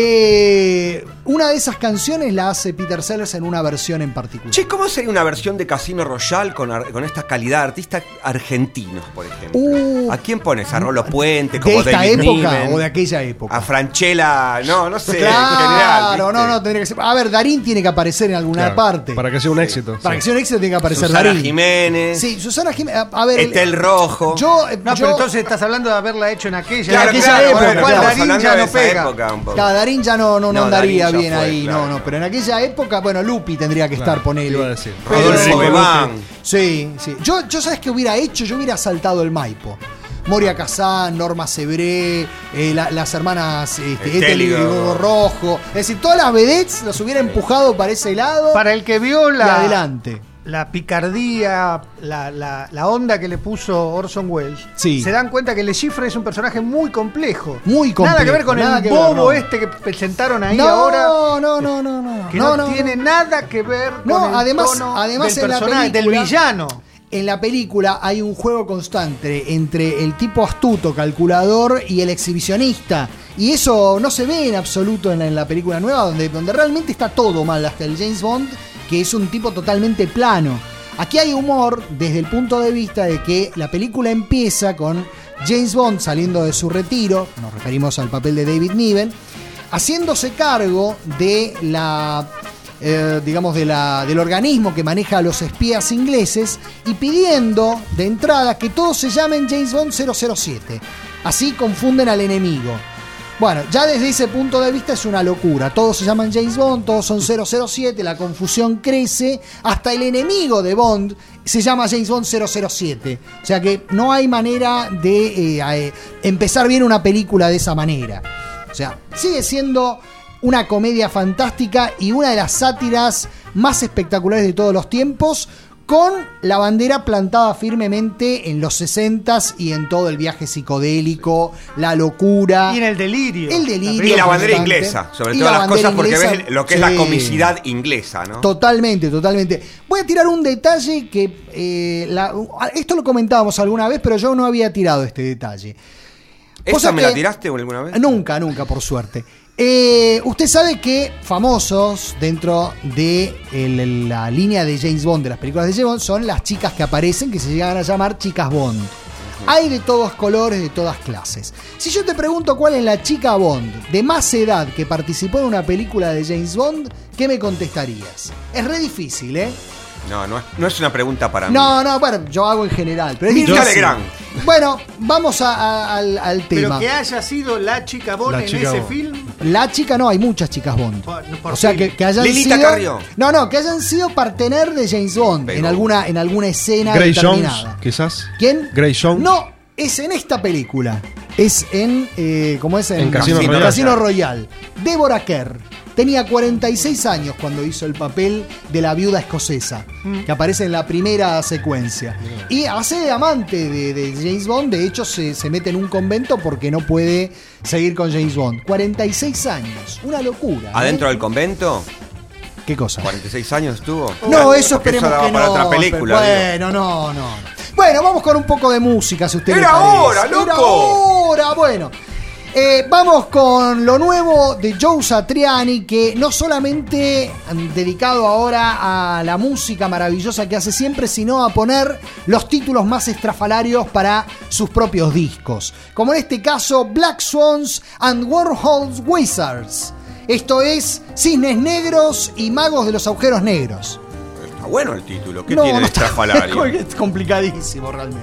Eh, una de esas canciones la hace Peter Sellers en una versión en particular. Che, ¿cómo sería una versión de Casino Royale con, ar- con esta calidad de artistas argentinos, por ejemplo? Uh, ¿A quién pones? ¿A Rolo Puente? ¿De Como esta David época Niven? o de aquella época? A Franchella, no, no sé, Claro, en general. ¿viste? no, no, tendría que ser. A ver, Darín tiene que aparecer en alguna Claro, parte. Para que sea un éxito. Para sí. que sea un éxito tiene que aparecer Susana Darín. Jiménez. Sí, Susana Jiménez. A, a ver, el- Estel Rojo. Yo, eh, No, yo- pero entonces estás hablando de haberla hecho en aquella, Claro, en aquella claro, época, bueno, cual claro, Darín hablando ya de no esa pega. época un poco. Claro, Darín ya no, no, no No, andaría Darín ya bien fue, ahí, claro, no, no. claro. Pero en aquella época, bueno, Lupi tendría que estar, Claro, ponele. iba a decir. Pero- Rodolfo Bebán. Sí, sí. Yo, yo ¿sabes qué hubiera hecho? Yo hubiera saltado el Maipo. Moria Kazán, Norma Sebré, eh, la- las hermanas este, Estel Ethel y y Gogo Rojo. Es decir, todas las vedettes las hubiera empujado para ese lado Para el que vio y la, adelante. la picardía, la, la, la onda que le puso Orson Welles, Sí. se dan cuenta que Le Chiffre es un personaje muy complejo. Muy complejo. Nada que ver con nada el que ver, bobo no. este que presentaron ahí no, ahora. No, no, no, no. Que no, no, no, tiene no. nada que ver No, con el además- tono además del en la personaje, del película- villano. En la película hay un juego constante entre el tipo astuto, calculador y el exhibicionista. Y eso no se ve en absoluto en la, en la película nueva, donde, donde realmente está todo mal, hasta el James Bond, que es un tipo totalmente plano. Aquí hay humor desde el punto de vista de que la película empieza con James Bond saliendo de su retiro, nos referimos al papel de David Niven, haciéndose cargo de la... Eh, digamos, de la, del organismo que maneja a los espías ingleses y pidiendo de entrada que todos se llamen James Bond cero cero siete. Así confunden al enemigo. Bueno, ya desde ese punto de vista es una locura. Todos se llaman James Bond, todos son cero cero siete, la confusión crece. Hasta el enemigo de Bond se llama James Bond cero cero siete. O sea que no hay manera de eh, eh, empezar bien una película de esa manera. O sea, sigue siendo una comedia fantástica y una de las sátiras más espectaculares de todos los tiempos, con la bandera plantada firmemente en los sesentas y en todo el viaje psicodélico, la locura. Y en el delirio. El delirio. Y la bandera constante. inglesa, sobre Y todas la las bandera cosas, porque inglesa, ves lo que es la sí. comicidad inglesa, ¿no? Totalmente, totalmente. Voy a tirar un detalle que eh, la- esto lo comentábamos alguna vez, pero yo no había tirado este detalle. ¿Esa Cosa me que- la tiraste alguna vez? Nunca, nunca, por suerte. Eh, usted sabe que famosos dentro de el- la línea de James Bond, de las películas de James Bond, son las chicas que aparecen, que se llegan a llamar chicas Bond. Hay de todos colores, de todas clases. Si yo te pregunto cuál es la chica Bond de más edad que participó en una película de James Bond, ¿qué me contestarías? Es re difícil, ¿eh? No, no es, no es una pregunta para mí. No, no, bueno, yo hago en general. Pero es Mirta difícil. Legrand. Bueno, vamos a- a- al, al Pero tema. que haya sido la chica Bond La en chica ese Bond. film. La chica no, hay muchas chicas Bond. Por- por O sea, film. que, que hayan Lilita sido... Carrió. No, no, que hayan sido partener de James Bond Pero- en alguna, en alguna escena Grace Jones, determinada. quizás. ¿Quién? Grace Jones. No, es en esta película. Es en... Eh, ¿Cómo es? En Casino Casino Royale. Casino Royale. Deborah Kerr. Tenía cuarenta y seis años cuando hizo el papel de la viuda escocesa, que aparece en la primera secuencia. Y hace de amante de, de James Bond. De hecho, se, se mete en un convento porque no puede seguir con James Bond. cuarenta y seis años. Una locura. ¿eh? ¿Adentro del convento? ¿Qué cosa? ¿cuarenta y seis años estuvo? No, eso Porque esperemos daba que para no. otra película. digo. Bueno, no, no. Bueno, vamos con un poco de música, si usted le ¡Era parece. hora, loco! Era hora, bueno. Eh, vamos con lo nuevo de Joe Satriani, que no solamente han dedicado ahora a la música maravillosa que hace siempre, sino a poner los títulos más estrafalarios para sus propios discos. Como en este caso, Black Swans and Warhol's Wizards. Esto es Cisnes Negros y Magos de los Agujeros Negros. Está bueno el título. ¿Qué No, tiene no de está- estrafalario? Es complicadísimo realmente.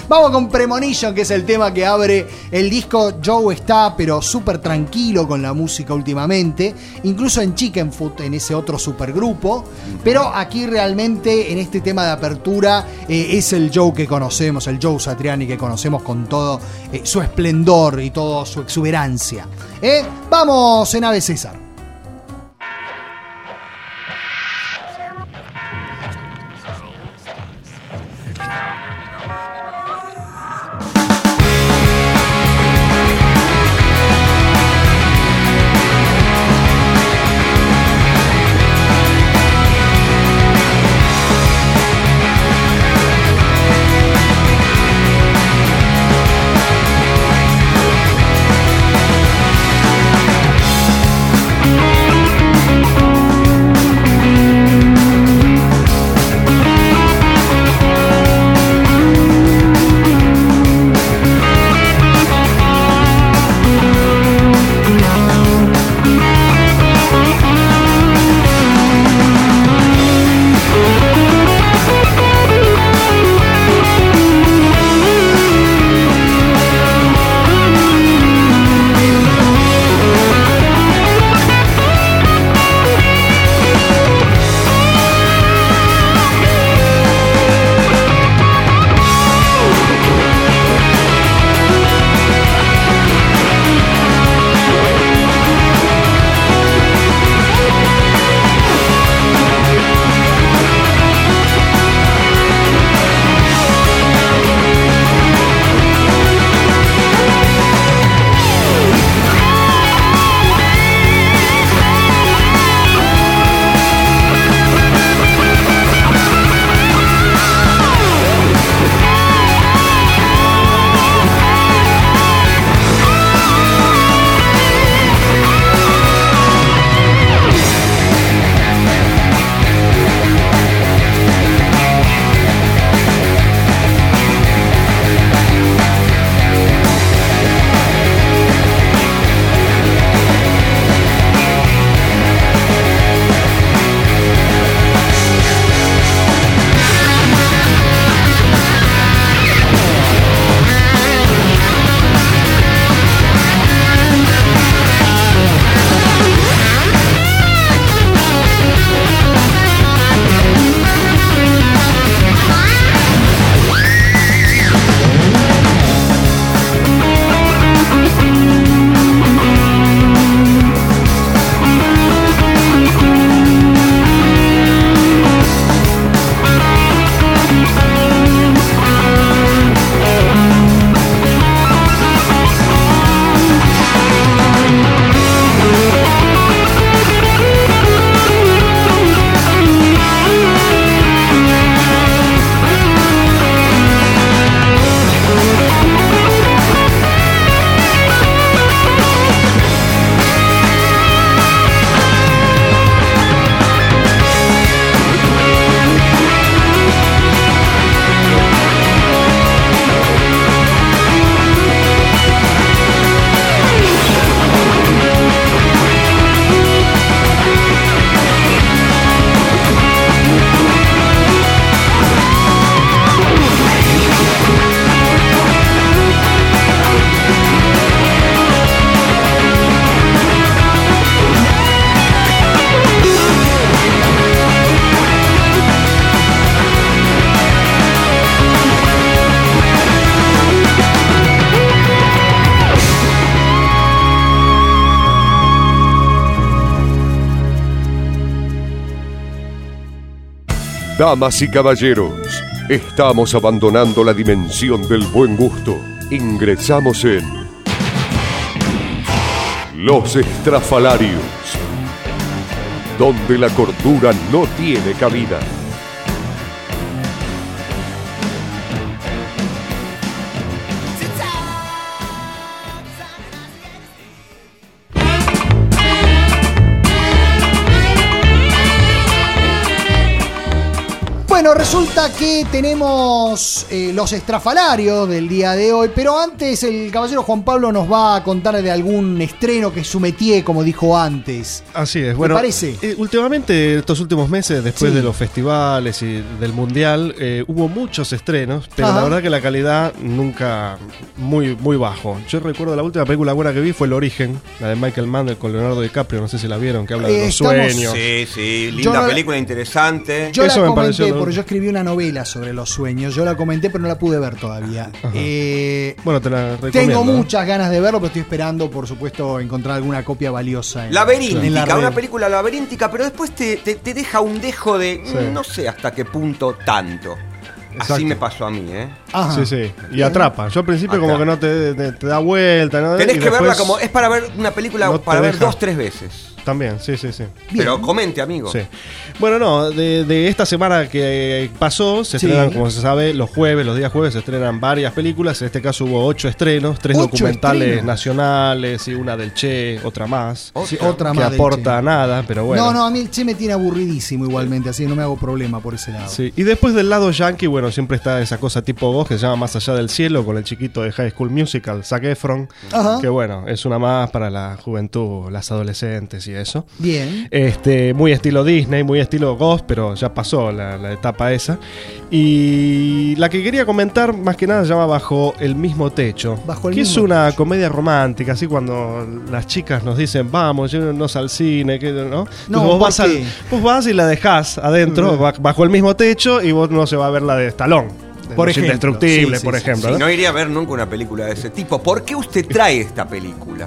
Vamos con Premonition, que es el tema que abre el disco. Joe está pero súper tranquilo con la música últimamente, incluso en Chicken Foot, en ese otro supergrupo, pero aquí realmente en este tema de apertura eh, es el Joe que conocemos, el Joe Satriani que conocemos con todo eh, su esplendor y toda su exuberancia. ¿Eh? Vamos en Ave César. Damas y caballeros, estamos abandonando la dimensión del buen gusto. Ingresamos en Los Estrafalarios, donde la cordura no tiene cabida. Bueno, resulta que tenemos eh, los estrafalarios del día de hoy, pero antes el caballero Juan Pablo nos va a contar de algún estreno que su métier, como dijo antes. Así es, bueno. ¿Te parece? Eh, últimamente, estos últimos meses, después Sí. de los festivales y del mundial, eh, hubo muchos estrenos, pero Ajá. la verdad que la calidad nunca muy, muy bajo. Yo recuerdo la última película buena que vi fue El Origen, la de Michael Mann con Leonardo DiCaprio, no sé si la vieron, que habla de Eh, los estamos- sueños. Sí, sí, Yo linda no- película, interesante. Yo Eso la me pareció comenté, lo- porque yo escribí una novela sobre los sueños. Yo la comenté, pero no la pude ver todavía. Eh, Bueno, te la recomiendo. tengo ¿eh? muchas ganas de verlo, pero estoy esperando, por supuesto, encontrar alguna copia valiosa. En, en la Laberíntica, red. una película laberíntica, pero después te, te- te deja un dejo de Sí. mm, no sé hasta qué punto tanto. Exacto. Así me pasó a mí, ¿eh? Ajá. Sí, sí. Y atrapa. Yo al principio como que no te, te- te da vuelta, ¿no? Tenés Y que verla después como. Es para ver una película no te para ver deja. dos, tres veces. También, sí, sí, sí. Pero comente, amigo. Sí. Bueno, no, de, de esta semana que pasó, se Sí. estrenan, como se sabe, los jueves, los días jueves se estrenan varias películas. En este caso hubo ocho estrenos, tres ¿Ocho documentales estrenos? nacionales y una del Che, otra más. Sí, otra que más del aporta Che. nada, pero bueno. No, no, a mí el Che me tiene aburridísimo igualmente, así que no me hago problema por ese lado. Sí. Y después del lado yankee, bueno, siempre está esa cosa tipo Ghost que se llama Más allá del cielo, con el chiquito de High School Musical, Zac Efron. Ajá. Que bueno, es una más para la juventud, las adolescentes y eso. Bien. Este, muy estilo Disney, muy estilo Ghost, pero ya pasó la, la etapa esa. Y la que quería comentar, más que nada, se llama Bajo el mismo techo. Bajo el que mismo es una comedia romántica, así cuando las chicas nos dicen, vamos, llévenos al cine, que, ¿no? Entonces No, vos, ¿por vas al- qué? vos vas y la dejás adentro, ba- bajo el mismo techo, y vos no se va a ver la de Stallone. de Por Los ejemplo, Indestructibles, sí, sí, por sí, ejemplo. Sí, ¿no? no iría a ver nunca una película de ese tipo. ¿Por qué usted trae esta película?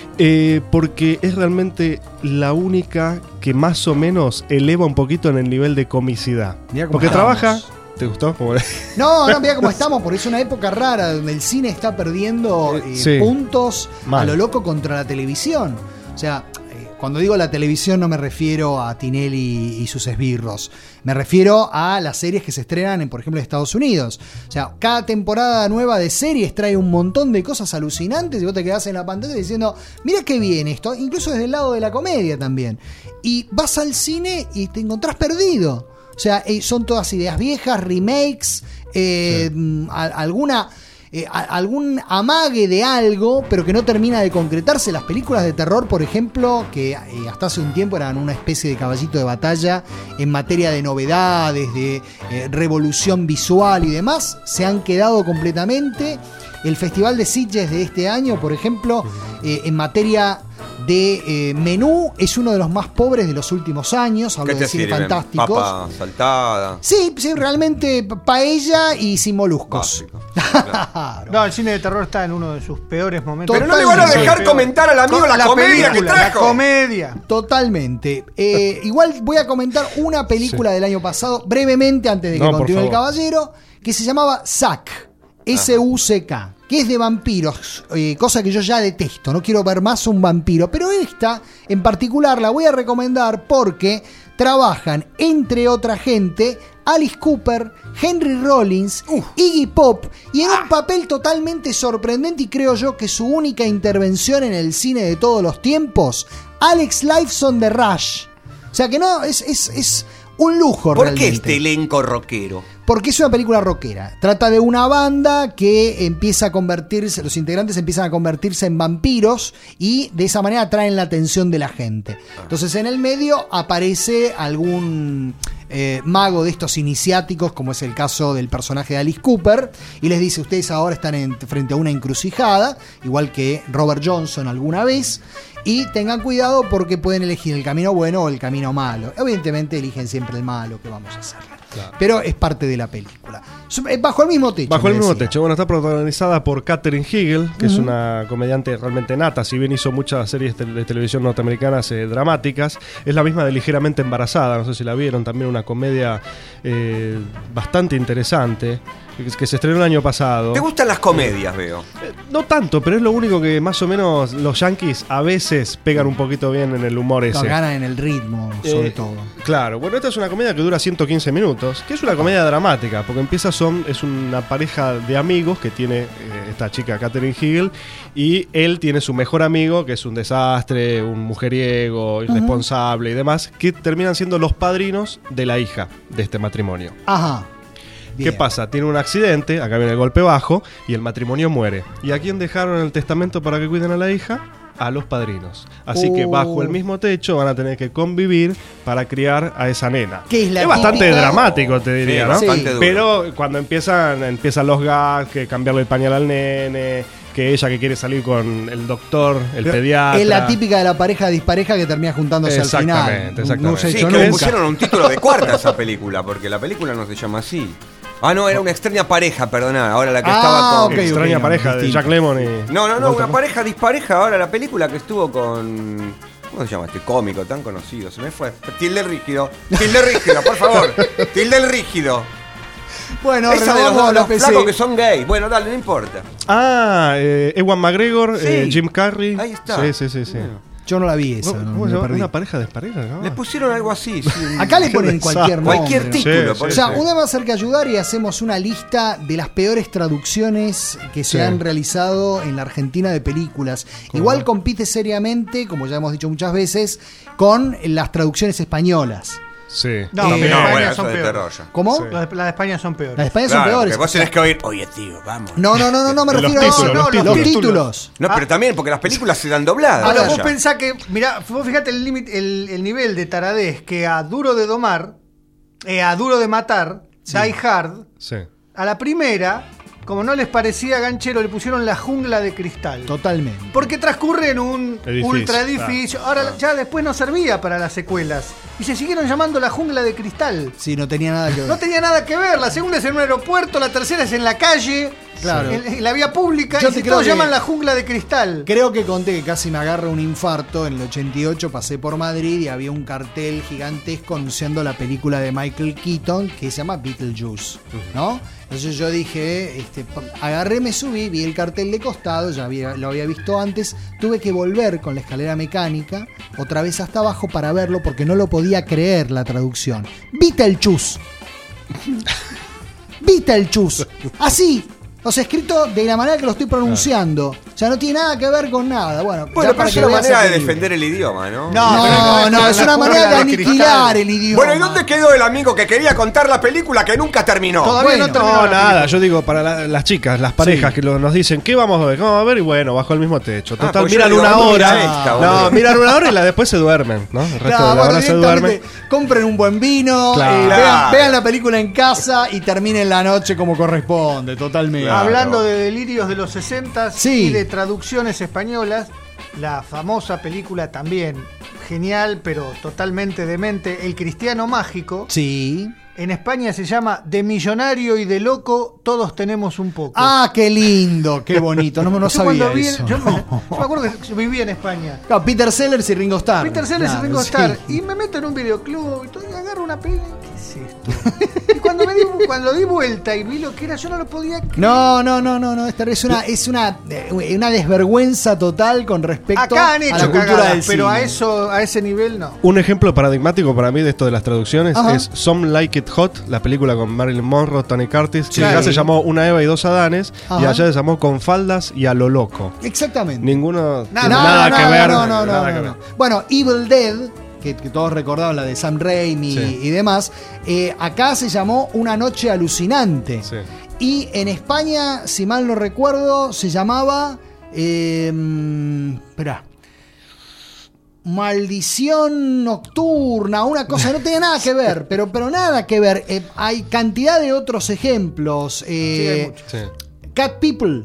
Eh, porque es realmente la única que más o menos eleva un poquito en el nivel de comicidad. Mirá cómo Porque estamos. trabaja... ¿Te gustó? Como- No, no, mira cómo estamos, porque es una época rara donde el cine está perdiendo eh, Sí. puntos Mal. a lo loco contra la televisión. O sea, eh, cuando digo la televisión no me refiero a Tinelli y sus esbirros. Me refiero a las series que se estrenan, en, por ejemplo, en Estados Unidos. O sea, cada temporada nueva de series trae un montón de cosas alucinantes y vos te quedás en la pantalla diciendo, mira qué bien esto, incluso desde el lado de la comedia también. Y vas al cine y te encontrás perdido. O sea, eh, son todas ideas viejas, remakes, eh, mm, a- alguna, eh, a- algún amague de algo, pero que no termina de concretarse. Las películas de terror, por ejemplo, que eh, hasta hace un tiempo eran una especie de caballito de batalla en materia de novedades, de eh, revolución visual y demás, se han quedado completamente. El Festival de Sitges de este año, por ejemplo, eh, en materia de eh, menú, es uno de los más pobres de los últimos años. Hablo ¿Qué de te cine sirven? fantásticos. Papa saltada. Sí, sí, realmente paella y sin moluscos. Básico. Claro. No, el cine de terror está en uno de sus peores momentos. Pero no le van a Totalmente. dejar comentar al amigo Con la, comedia película, que trajo. La comedia. Totalmente. Eh, igual voy a comentar una película del año pasado, brevemente, antes de que No, por continúe el favor. caballero, que se llamaba Zack. S U C K, que es de vampiros, eh, cosa que yo ya detesto, no quiero ver más un vampiro, pero esta en particular la voy a recomendar porque trabajan, entre otra gente, Alice Cooper, Henry Rollins, Iggy Pop, y en un papel totalmente sorprendente y creo yo que su única intervención en el cine de todos los tiempos, Alex Lifeson de Rush. O sea que no, es, es, es un lujo ¿Por realmente. qué este elenco rockero? Porque es una película rockera. Trata de una banda que empieza a convertirse, los integrantes empiezan a convertirse en vampiros y de esa manera atraen la atención de la gente. Entonces en el medio aparece algún eh, mago de estos iniciáticos, como es el caso del personaje de Alice Cooper, y les dice, ustedes ahora están en, frente a una encrucijada, igual que Robert Johnson alguna vez, y tengan cuidado porque pueden elegir el camino bueno o el camino malo. Evidentemente eligen siempre el malo, que vamos a hacer. Claro. Pero es parte de la película. Bajo el mismo techo. Bajo el me mismo decía. techo. Bueno, está protagonizada por Katherine Hegel, que es Ujú. una comediante realmente nata. Si bien hizo muchas series te- de televisión norteamericanas eh, dramáticas, es la misma de Ligeramente Embarazada. No sé si la vieron, también una comedia eh, bastante interesante. que se estrenó el año pasado. ¿Te gustan las comedias, veo? Eh, no tanto, pero es lo único que más o menos los yankees a veces pegan un poquito bien en el humor ese. Ganan en el ritmo, sobre eh, todo. Claro, bueno, esta es una comedia que dura ciento quince minutos, que es una comedia dramática, porque empieza son es una pareja de amigos que tiene eh, esta chica Katherine Heigl, y él tiene su mejor amigo, que es un desastre, un mujeriego, irresponsable uh-huh. y demás, que terminan siendo los padrinos de la hija de este matrimonio. Ajá. Bien. ¿Qué pasa? Tiene un accidente, acá viene el golpe bajo, y el matrimonio muere. ¿Y a quién dejaron el testamento para que cuiden a la hija? A los padrinos. Así uh. que bajo el mismo techo van a tener que convivir para criar a esa nena. ¿Qué es la es típica? Bastante dramático, te diría, sí, ¿no? Sí. Pero cuando empiezan, empiezan los gags, que cambiarle el pañal al nene, que ella que quiere salir con el doctor, el Pero pediatra. Es la típica de la pareja dispareja que termina juntándose al final. Exactamente, exactamente. No se sí, hizo que nunca. le pusieron un título de cuarta a esa película, porque la película no se llama así. Ah, no, era una extraña pareja, perdona. Ahora la que ah, estaba con... Okay, extraña okay, pareja no, de Jack Lemmon y... No, no, no, una pareja dispareja. Ahora la película que estuvo con... ¿Cómo se llama este cómico tan conocido? Se me fue. Tilde Rígido. Tilde Rígido, por favor. Tilde el Rígido. Bueno, esa de los, a los P C. flacos que son gays. Bueno, dale, no importa. Ah, eh, Ewan McGregor, Sí. eh, Jim Carrey. Ahí está. Sí, sí, sí, sí. Bueno. Yo no la vi esa. ¿Cómo, no, cómo me se llama? perdí. Una pareja despareja, ¿no? Le pusieron algo así. Sí, un- Acá le ponen Qué cualquier nombre. Cualquier título. Sí, por O sea, eso. uno va a hacer que ayudar y hacemos una lista de las peores traducciones que se Sí. han realizado en la Argentina de películas. Igual compite seriamente, como ya hemos dicho muchas veces, con las traducciones españolas. Sí. No, Eh, pero No, España bueno, eso son de peores. terror ya. ¿Cómo? Sí. Las de, las de España son peores. Las de España Claro, son peores. que vos tenés que oír, oye tío, vamos. No, no, no, no, no me Los refiero títulos, a los los, títulos. títulos. No, Ah. pero también porque las películas se dan dobladas. Ahora, ya. vos pensás que, mirá, vos fíjate el, límite- el, el nivel de taradez que a Duro de Domar, eh, a Duro de Matar, Die Hard, Sí. a la primera, como no les parecía ganchero, le pusieron La Jungla de Cristal. Totalmente. Porque transcurre en un Edificio, ultra edificio. Ahora ya después no servía para las secuelas. Y se siguieron llamando La Jungla de Cristal. Sí, no tenía nada que ver. No tenía nada que ver. La segunda es en un aeropuerto, la tercera es en la calle, Claro. en, en la vía pública. Yo y te si creo todos que- llaman La Jungla de Cristal. Creo que conté que casi me agarra un infarto. En el ochenta y ocho pasé por Madrid y había un cartel gigantesco anunciando la película de Michael Keaton que se llama Beetlejuice, ¿no? Entonces yo dije, este, agarré, me subí, vi el cartel de costado, ya había, lo había visto antes, tuve que volver con la escalera mecánica otra vez hasta abajo para verlo porque no lo podía creer la traducción. Beetlejuice. Beetlejuice. Así. O sea, escrito de la manera que lo estoy pronunciando. O sea, no tiene nada que ver con nada. Bueno, Bueno, ya pero para es que una veas manera de el libro. defender el idioma, ¿no? No, pero No, no, la- es la una jungla manera de de aniquilar cristal. el idioma. Bueno, ¿y dónde quedó el amigo que quería contar la película que nunca terminó? Todavía Bueno, no terminó No, la nada, película. yo digo para la- las chicas, las parejas Sí. que lo- nos dicen, ¿qué vamos a ver? ¿Qué vamos a ver? Y bueno, bajo el mismo techo. Ah, Total, pues yo miran digo, una vamos a hora. mirar esta, boludo. no, miran una hora y la después se duermen, ¿no? El resto Claro, de la bueno, hora se duermen. directamente compren un buen vino, Claro. eh, Claro. vean, vean la película en casa y terminen la noche como corresponde, totalmente. Claro. Hablando de delirios de los sesenta Sí. y de traducciones españolas, la famosa película también genial, pero totalmente demente, El Cristiano Mágico. Sí. En España se llama De millonario y de loco, todos tenemos un poco. Ah, qué lindo, qué bonito. No, no Yo sabía cuando vi- eso. yo, me, yo me acuerdo que yo vivía en España. Claro, Peter Sellers y Ringo Starr. Peter Sellers Claro, y Ringo sí. Starr. Y me meto en un videoclub y, todo, y agarro una película. ¿Qué es esto? Y cuando, me di, cuando di vuelta y vi lo que era, yo no lo podía creer. No, no, no, no, no. Esta es una, es una, eh, una desvergüenza total con respecto Acá han a hecho la cultura cagadas, del pero cine. a eso, a ese nivel no. Un ejemplo paradigmático para mí de esto de las traducciones Ajá. es Some Like It Hot, la película con Marilyn Monroe, Tony Curtis, que Sí. acá se llamó Una Eva y dos Adanes, Ajá. y allá se llamó Con faldas y a lo loco. Exactamente. Ninguno No, tiene no, nada no, que no, ver. no, no, nada no, que no, ver. no. Bueno, Evil Dead, que, que todos recordaban la de Sam Raimi Sí. y demás, eh, acá se llamó Una noche alucinante. Sí. Y en España, si mal no recuerdo, se llamaba... Eh, esperá. Maldición nocturna, una cosa, no tenía nada que ver, pero, pero nada que ver. Eh, hay cantidad de otros ejemplos. Eh, Sí, hay mucho. Sí. Cat People.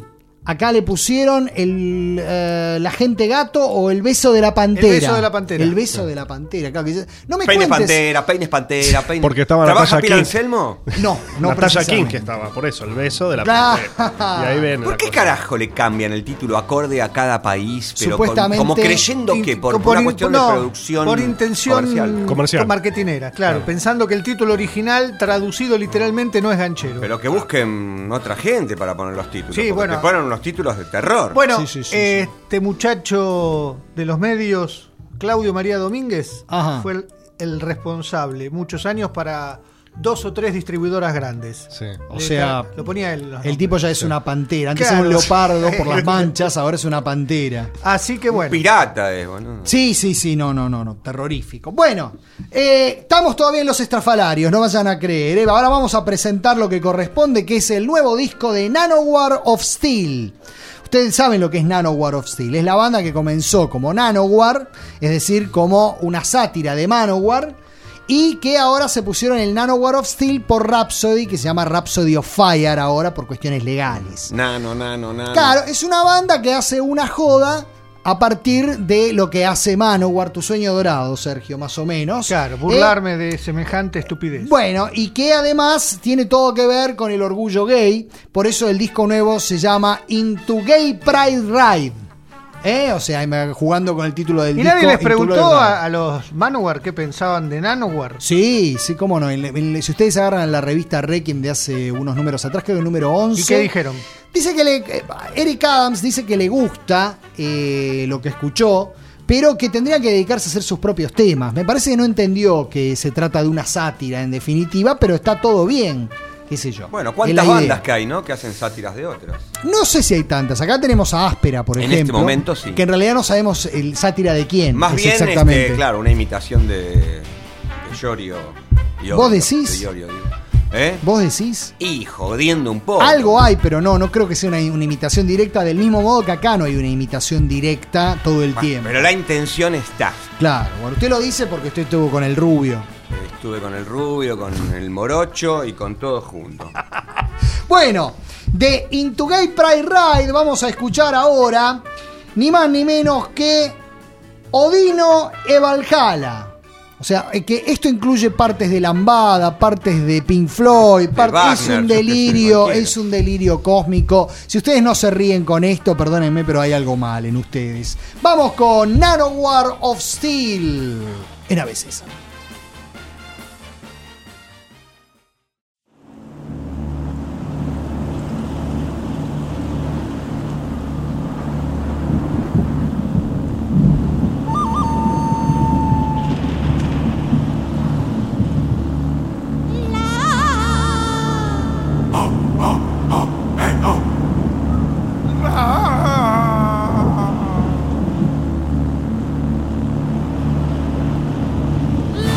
Acá le pusieron el eh, la gente gato o el beso de la pantera. El beso de la pantera. El beso de la pantera, claro. Que no me peines cuentes. pantera, peines pantera, peines. Porque estaba ¿Trabaja Natalia King. Anselmo? No, no Natalia King precisamente. que estaba, por eso, el beso de la Ah. pantera. Y ahí ven. ¿Por la qué cosa. carajo le cambian el título acorde a cada país? Pero con- Supuestamente- como creyendo que por, por una in- cuestión no, de producción por intención comercial. Comercial. marketinera, claro, Claro. pensando que el título original traducido literalmente no es ganchero. Pero que busquen otra gente para poner los títulos. Sí, porque bueno. te ponen unos títulos de terror. Bueno, Sí, sí, sí, este muchacho de los medios, Claudio María Domínguez, Ajá. fue el, el responsable muchos años para dos o tres distribuidoras grandes. Sí. O Le- sea, lo ponía él. los El nombres. tipo ya es una pantera. Antes Claro. era un leopardo por las manchas, ahora es una pantera. Así que bueno. Pirata es, boludo. Sí, sí, sí, no, no, no, no, terrorífico. Bueno, eh, estamos todavía en los estrafalarios, no vayan a creer. ¿eh? Ahora vamos a presentar lo que corresponde, que es el nuevo disco de Nanowar of Steel. Ustedes saben lo que es Nanowar of Steel. Es la banda que comenzó como Nanowar, es decir, como una sátira de Manowar, y que ahora se pusieron el Nanowar of Steel por Rhapsody, que se llama Rhapsody of Fire ahora por cuestiones legales. Nano, nano, nano. Claro, es una banda que hace una joda a partir de lo que hace Manowar, Tu Sueño Dorado, Sergio, más o menos. Claro, Eh, burlarme de semejante estupidez. bueno, y que además tiene todo que ver con el orgullo gay, por eso el disco nuevo se llama Into Gay Pride Ride. ¿Eh? O sea, jugando con el título del ¿Y disco. nadie les Into Gay preguntó Pride. a, a los Manowar qué pensaban de Nanowar? Sí, sí, cómo no. En- en- si ustedes agarran la revista Requiem de hace unos números atrás, creo que el número once. ¿Y qué dijeron? Dice que le, eh, Eric Adams dice que le gusta eh, lo que escuchó, pero que tendría que dedicarse a hacer sus propios temas. Me parece que no entendió que se trata de una sátira en definitiva, pero está todo bien, qué sé yo. Bueno, Es ¿cuántas la idea. bandas que hay, no? Que hacen sátiras de otras. No sé si hay tantas. Acá tenemos a Áspera, por En ejemplo. este momento, sí. Que en realidad no sabemos el sátira de quién. Más es bien, exactamente. este, claro, una imitación de, de Yorio. Iorio, ¿Vos decís? de Iorio, digo. ¿Eh? ¿Vos decís? Y jodiendo un poco. Algo hay, pero no, no creo que sea una, una imitación directa, del mismo modo que acá no hay una imitación directa todo el Bueno, tiempo. pero la intención está. Claro, bueno, usted lo dice porque usted estuvo con el rubio. Estuve con el rubio, con el morocho y con todo junto. Bueno, de Into Gay Pride Ride vamos a escuchar ahora ni más ni menos que Odino e Valhalla. O sea, eh, que esto incluye partes de Lambada, partes de Pink Floyd, parte- Wagner, es un yo qué sé, delirio, cualquiera. es un delirio cósmico. Si ustedes no se ríen con esto, perdónenme, pero hay algo mal en ustedes. Vamos con Nanowar of Steel en A B C. La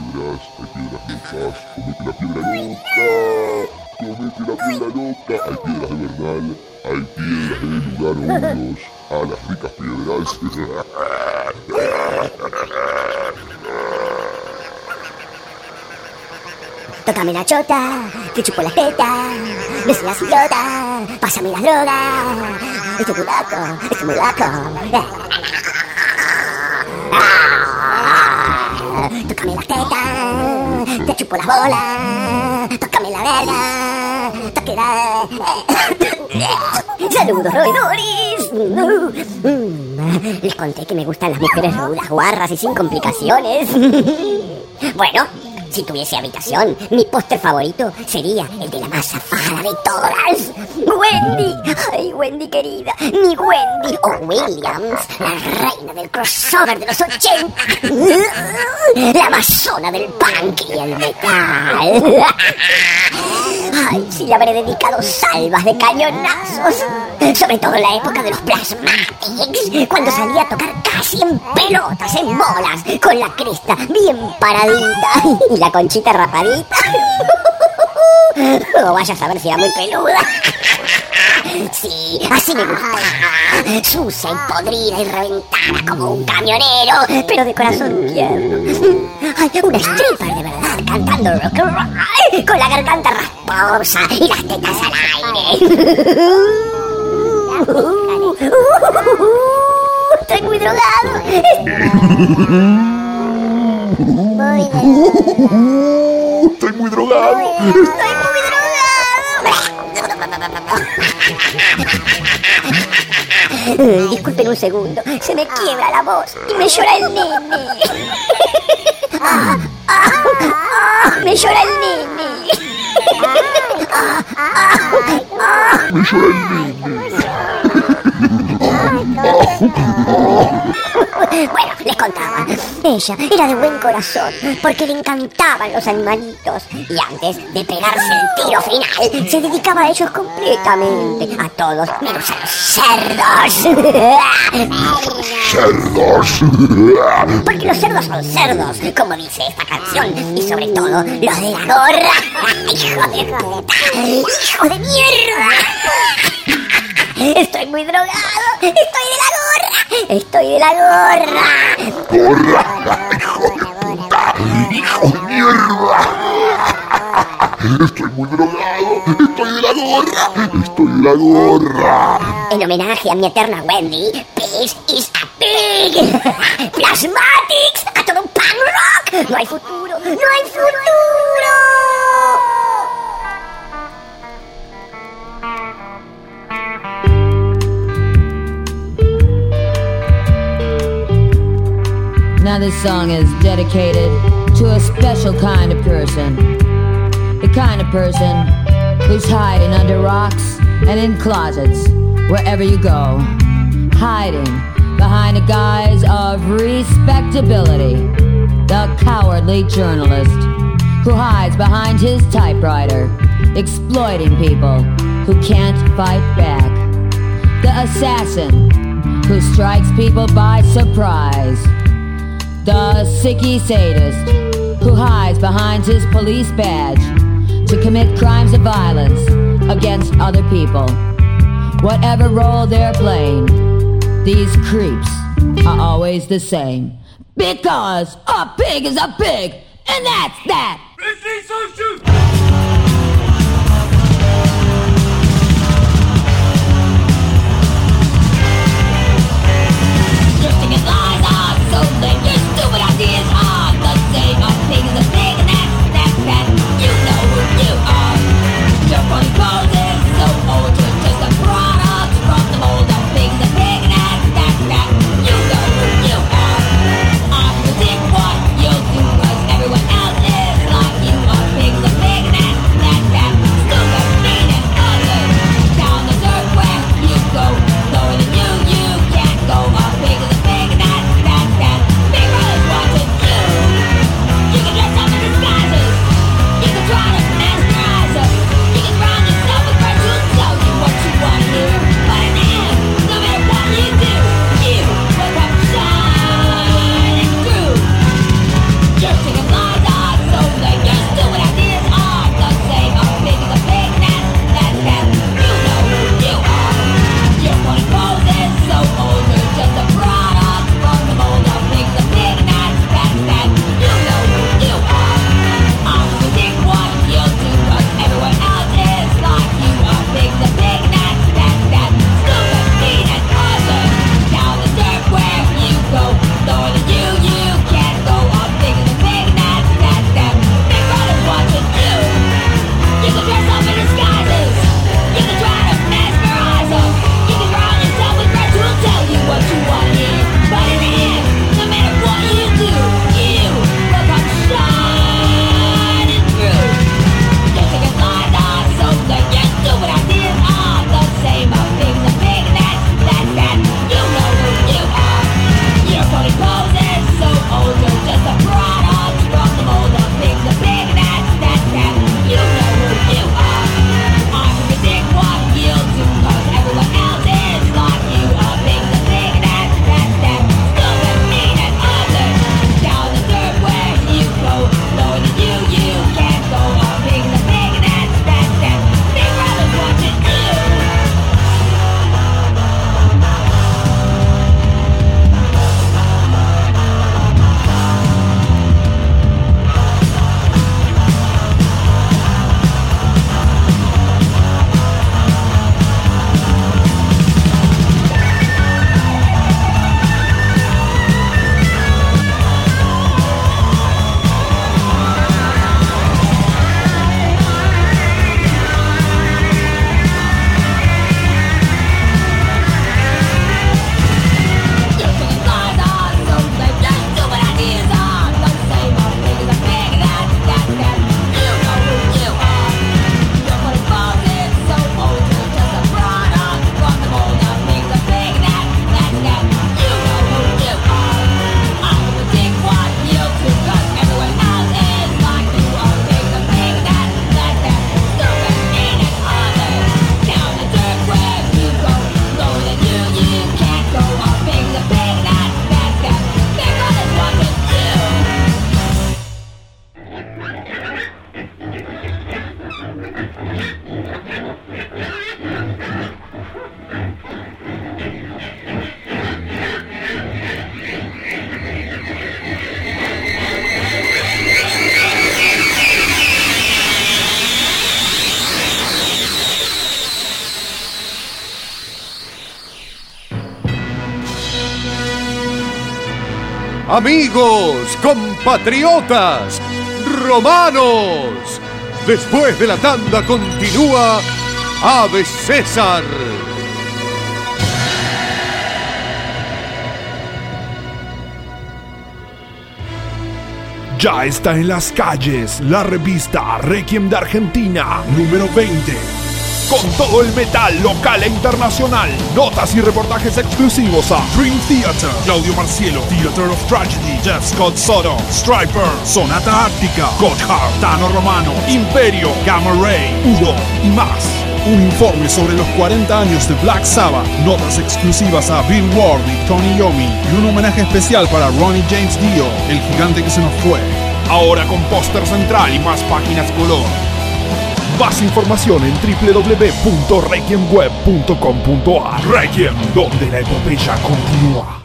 piedras, hay piedras locas. Comete la piedra loca, comete la piedra loca. Hay piedras de verdad, hay piedras de lugaros. A las ricas piedras. Tócame la chota, te chupo la teta, ves la sillota, pásame las drogas. Estoy muy loco, estoy muy loco. Tócame la teta, te chupo las bolas, tócame la verga, tóquela. Saludos, roedores. Les conté que me gustan las mujeres rudas, guarras y sin complicaciones. Bueno, si tuviese habitación, mi póster favorito sería el de la más zafada de todas. ¡Wendy! ¡Ay, Wendy querida! ¡Mi Wendy O'Williams! La reina del crossover de los ochenta. La amazona del punk y el metal. ¡Ay, si le habré dedicado salvas de cañonazos! Sobre todo en la época de los Plasmatics, cuando salía a tocar casi en pelotas, en bolas, con la cresta bien paradita y la conchita rapadita. O vaya a saber si era muy peluda. Sí, así me gusta. Sucia y podrida y reventada como un camionero, pero de corazón tierno. Ay, una stripper de verdad, cantando rock and roll, con la garganta rasposa y las tetas al aire. Estoy muy drogado. Estoy muy drogado. Estoy muy drogado. Disculpen un segundo, se me quiebra la voz y me llora el nene. Ah, ah, ah, me llora el nene. Ah, ah, ah, me llora el nene. Bueno, les contaba. Ella era de buen corazón porque le encantaban los animalitos. Y antes de pegarse el tiro final, se dedicaba a ellos completamente. A todos, menos a los cerdos. Cerdos. Porque los cerdos son cerdos, como dice esta canción. Y sobre todo, los de la gorra. ¡Hijo de puta! ¡Hijo de mierda! Estoy muy drogado. Estoy de la gorra. Estoy de la gorra. Gorra. Hijo de puta. Hijo de mierda. Estoy muy drogado. Estoy de la gorra. Estoy de la gorra. En homenaje a mi eterna Wendy, Peace is a pig. Plasmatics a todo un punk rock. No hay futuro. No hay futuro. Now this song is dedicated to a special kind of person. The kind of person who's hiding under rocks and in closets wherever you go. Hiding behind a guise of respectability. The cowardly journalist who hides behind his typewriter, exploiting people who can't fight back. The assassin who strikes people by surprise. The sicky sadist who hides behind his police badge to commit crimes of violence against other people. Whatever role they're playing, these creeps are always the same. Because a pig is a pig, and that's that. Just to get lies on so lame, your stupid ideas are the same. A pig is a pig, and that's that, that. You know who you are. Your funny poses so old, you're just a product from the mold. A pig is a pig, and that's that, that. You know who you are. I predict what you'll do, cause everyone else is like you. A pig is a pig, and that's that, that. Stupid, mean, and ugly. Down the dirt where you go, lower than you, you can't go. A pig is a pig, and that's amigos, compatriotas, romanos. Después de la tanda continúa Ave César. Ya está en las calles la revista Requiem de Argentina, número veinte. Con todo el metal local e internacional. Notas y reportajes exclusivos a Dream Theater, Claudio Marcielo, Theater of Tragedy, Jeff Scott Soto, Striper, Sonata Ártica, Gotthard, Tano Romano, Imperio, Gamma Ray, Hugo y más. Un informe sobre los cuarenta años de Black Sabbath, notas exclusivas a Bill Ward y Tony Iommi y un homenaje especial para Ronnie James Dio, el gigante que se nos fue. Ahora con póster central y más páginas color. Más información en doble u doble u doble u punto requiem web punto com punto a r. Requiem, donde la epopeya continúa.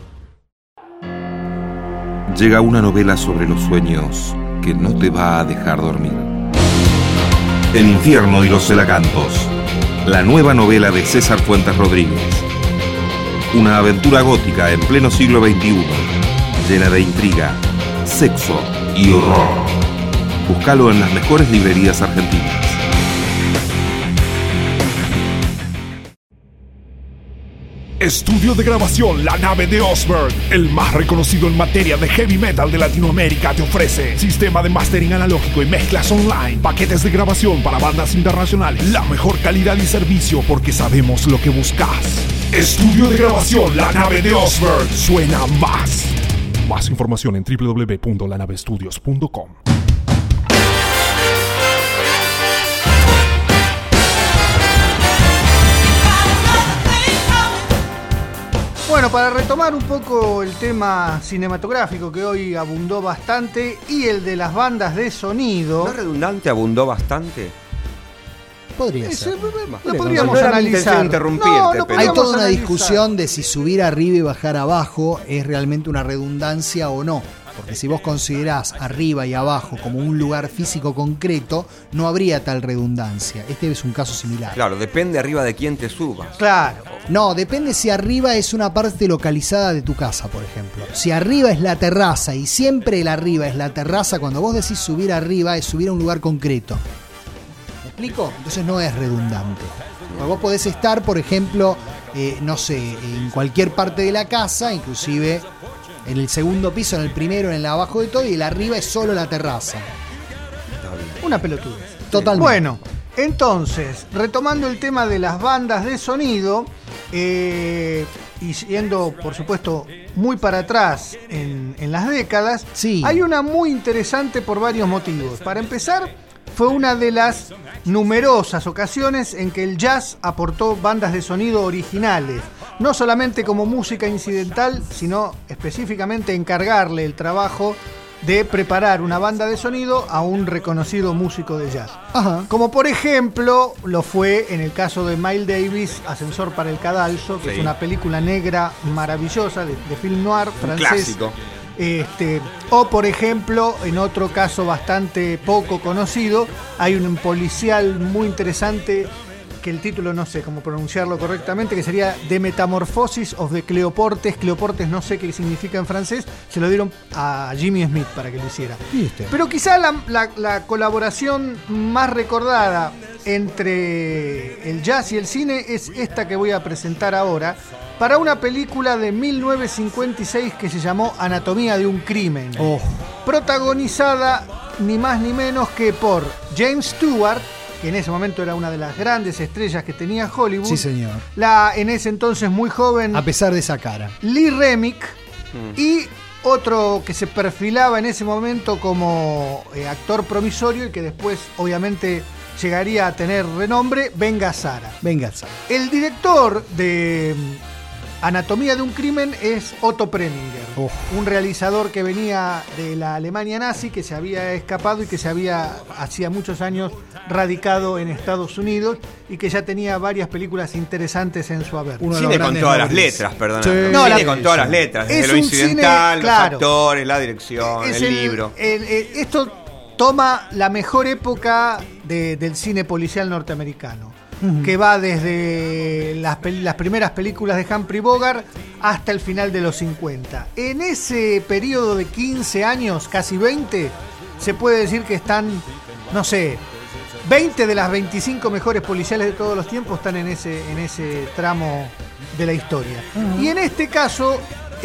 Llega una novela sobre los sueños que no te va a dejar dormir. El infierno y los celacantos. La nueva novela de César Fuentes Rodríguez. Una aventura gótica en pleno siglo veintiuno, llena de intriga, sexo y horror. Búscalo en las mejores librerías argentinas. Estudio de grabación La Nave de Osberg, el más reconocido en materia de heavy metal de Latinoamérica, te ofrece sistema de mastering analógico y mezclas online, paquetes de grabación para bandas internacionales, la mejor calidad y servicio porque sabemos lo que buscas. Estudio de grabación La Nave de Osberg, suena más. Más información en doble u doble u doble u punto la nave estudios punto com. Bueno, para retomar un poco el tema cinematográfico que hoy abundó bastante y el de las bandas de sonido. ¿No es redundante? ¿Abundó bastante? Podría ser. Lo Podría podríamos no era mi analizar. intención interrumpirte, No, lo pero- Hay podríamos toda una analizar. discusión de si subir arriba y bajar abajo es realmente una redundancia o no. Porque si vos considerás arriba y abajo como un lugar físico concreto, no habría tal redundancia. Este es un caso similar. Claro, depende arriba de quién te subas. Claro. No, depende si arriba es una parte localizada de tu casa, por ejemplo. Si arriba es la terraza y siempre el arriba es la terraza, cuando vos decís subir arriba es subir a un lugar concreto. ¿Me explico? Entonces no es redundante. Porque vos podés estar, por ejemplo, eh, no sé, en cualquier parte de la casa, inclusive en el segundo piso, en el primero, en el abajo de todo, y el arriba es solo la terraza. Una pelotudez. Totalmente. Bueno, entonces, retomando el tema de las bandas de sonido, eh, y yendo, por supuesto, muy para atrás en, en las décadas, Sí. hay una muy interesante por varios motivos. Para empezar, fue una de las numerosas ocasiones en que el jazz aportó bandas de sonido originales, no solamente como música incidental, sino específicamente encargarle el trabajo de preparar una banda de sonido a un reconocido músico de jazz. Ajá. Como por ejemplo lo fue en el caso de Miles Davis, Ascensor para el Cadalso, que Sí. es una película negra maravillosa de, de film noir francés. Clásico. Este, o por ejemplo, en otro caso bastante poco conocido, hay un policial muy interesante que el título no sé cómo pronunciarlo correctamente, que sería The Metamorphosis of the Cleoportes. Cleoportes no sé qué significa en francés, se lo dieron a Jimmy Smith para que lo hiciera. ¿Viste? Pero quizá la, la- la colaboración más recordada entre el jazz y el cine es esta que voy a presentar ahora, para una película de mil novecientos cincuenta y seis que se llamó Anatomía de un crimen, Oh. protagonizada ni más ni menos que por James Stewart, que en ese momento era una de las grandes estrellas que tenía Hollywood. Sí, señor. La en ese entonces muy joven A pesar de esa cara. Lee Remick y otro que se perfilaba en ese momento como eh, actor promisorio y que después obviamente llegaría a tener renombre, Ben Gazzara. Venga, Sara. El director de mm, Anatomía de un crimen es Otto Preminger, Oh. un realizador que venía de la Alemania nazi, que se había escapado y que se había hacía muchos años radicado en Estados Unidos y que ya tenía varias películas interesantes en su haber. Uno de los Cine con grandes todas las nombres. letras, perdón. Sí. Cine No, la- con todas las letras. Es Desde lo un incidental, cine, claro. los actores, la dirección, Es el, libro. el- el- esto toma la mejor época de- del cine policial norteamericano. uh-huh. que va desde las, las primeras películas de Humphrey Bogart hasta el final de los cincuenta. En ese periodo de quince años, casi veinte, se puede decir que están, no sé, veinte de las veinticinco mejores policiales de todos los tiempos están en ese, en ese tramo de la historia. Uh-huh. Y en este caso,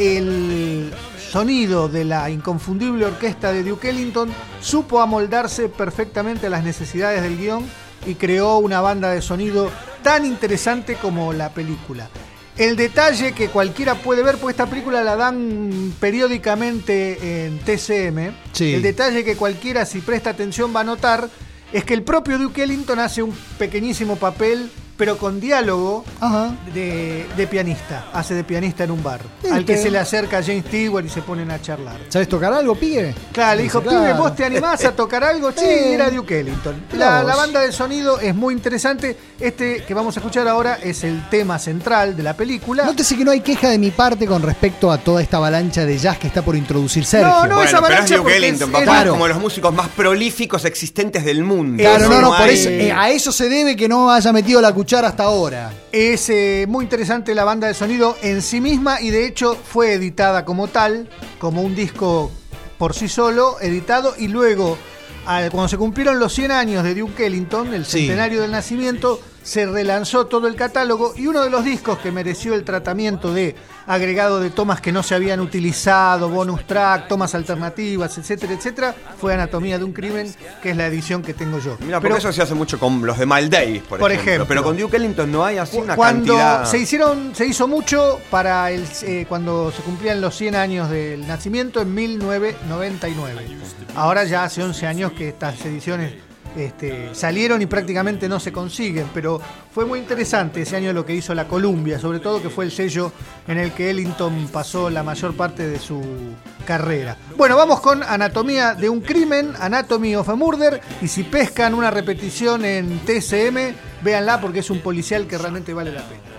el sonido de la inconfundible orquesta de Duke Ellington supo amoldarse perfectamente a las necesidades del guión y creó una banda de sonido tan interesante como la película. El detalle que cualquiera puede ver, porque esta película la dan periódicamente en T C M, sí. El detalle que cualquiera, si presta atención, va a notar es que el propio Duke Ellington hace un pequeñísimo papel, pero con diálogo de, de pianista. Hace de pianista en un bar. ¿Viste? Al que se le acerca a James Stewart y se ponen a charlar. ¿Sabes tocar algo, pibe? Claro, le dijo, claro. Pibe, ¿vos te animás a tocar algo? Sí, era Duke Ellington. La, la banda de sonido es muy interesante. Este que vamos a escuchar ahora es el tema central de la película. Nótese que no hay queja de mi parte con respecto a toda esta avalancha de jazz que está por introducir Sergio. No, no, bueno, esa avalancha pero es Duke Ellington, es, papá, claro. como los músicos más prolíficos existentes del mundo. Claro, no, no, no hay... por eso, eh, a eso se debe que no haya metido la cuchara hasta ahora. Es eh, muy interesante la banda de sonido en sí misma y de hecho fue editada como tal, como un disco por sí solo, editado, y luego, al, cuando se cumplieron los cien años de Duke Ellington, el sí. centenario del nacimiento, se relanzó todo el catálogo y uno de los discos que mereció el tratamiento de agregado de tomas que no se habían utilizado, bonus track, tomas alternativas, etcétera, etcétera, fue Anatomía de un crimen, que es la edición que tengo yo. Mira, porque eso se hace mucho con los de Miles Davis, por, por ejemplo. ejemplo. Pero con Duke Ellington no hay así una cuando cantidad... se hicieron, se hizo mucho para el eh, cuando se cumplían los cien años del nacimiento en mil novecientos noventa y nueve. Ahora ya hace once años que estas ediciones Este, salieron y prácticamente no se consiguen, pero fue muy interesante ese año lo que hizo la Columbia, sobre todo que fue el sello en el que Ellington pasó la mayor parte de su carrera. Bueno, vamos con Anatomía de un crimen, Anatomy of a Murder, y si pescan una repetición en T C M, véanla porque es un policial que realmente vale la pena.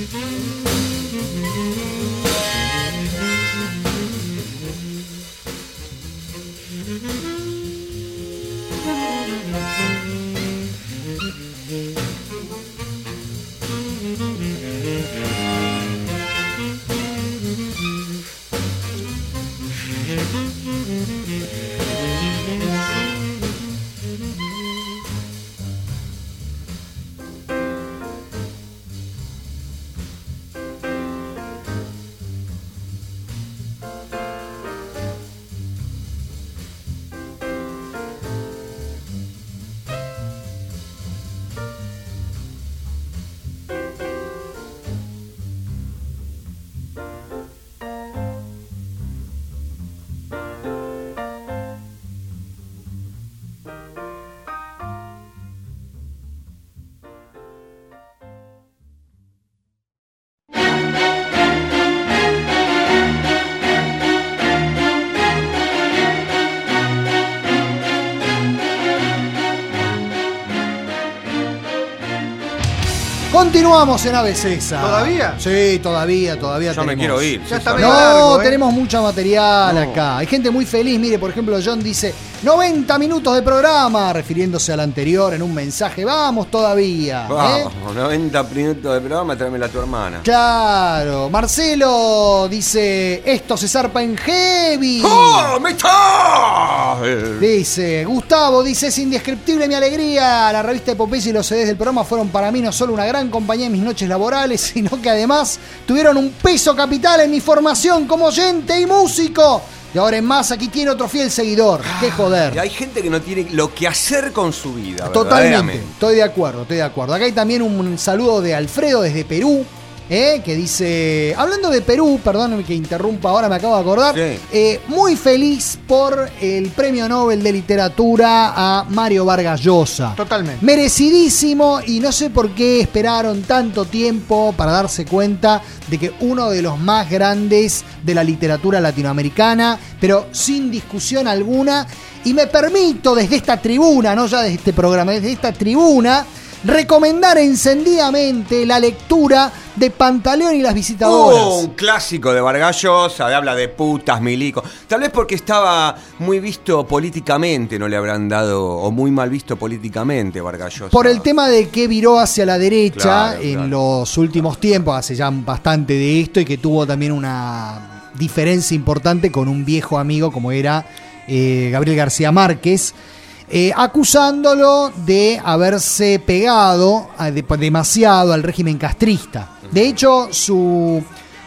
Continuamos en Ave César. ¿Todavía? Sí, todavía, todavía Yo tenemos. me quiero ir. Ya está No, medio largo, ¿eh? tenemos mucho material No. acá. Hay gente muy feliz. Mire, por ejemplo, John dice noventa minutos de programa, refiriéndose al anterior en un mensaje. Vamos todavía. ¿eh? Vamos, noventa minutos de programa, tráemela a tu hermana. Claro. Marcelo dice, esto se zarpa en heavy. ¡Oh, me está! Dice, Gustavo dice, es indescriptible mi alegría. La revista Epopeya y los C Ds del programa fueron para mí no solo una gran compañía en mis noches laborales, sino que además tuvieron un peso capital en mi formación como oyente y músico. Y ahora en más, aquí tiene otro fiel seguidor. ¡Qué joder! Y hay gente que no tiene lo que hacer con su vida. Totalmente, verdaderamente. estoy de acuerdo, estoy de acuerdo. Acá hay también un saludo de Alfredo desde Perú, ¿eh? Que dice, hablando de Perú, perdóname que interrumpa, ahora me acabo de acordar, Sí. eh, muy feliz por el Premio Nobel de Literatura a Mario Vargas Llosa. Totalmente. Merecidísimo, y no sé por qué esperaron tanto tiempo para darse cuenta de que uno de los más grandes de la literatura latinoamericana, pero sin discusión alguna, y me permito desde esta tribuna, no ya desde este programa, desde esta tribuna, recomendar encendidamente la lectura de Pantaleón y las visitadoras. Oh, un clásico de Vargas Llosa, de habla de putas, milico. Tal vez porque estaba muy visto políticamente, no le habrán dado, o muy mal visto políticamente Vargas Llosa. Por el tema de que viró hacia la derecha Claro, en claro. los últimos tiempos, hace ya bastante de esto, y que tuvo también una diferencia importante con un viejo amigo como era eh, Gabriel García Márquez, eh, acusándolo de haberse pegado a- de- demasiado al régimen castrista. De hecho, su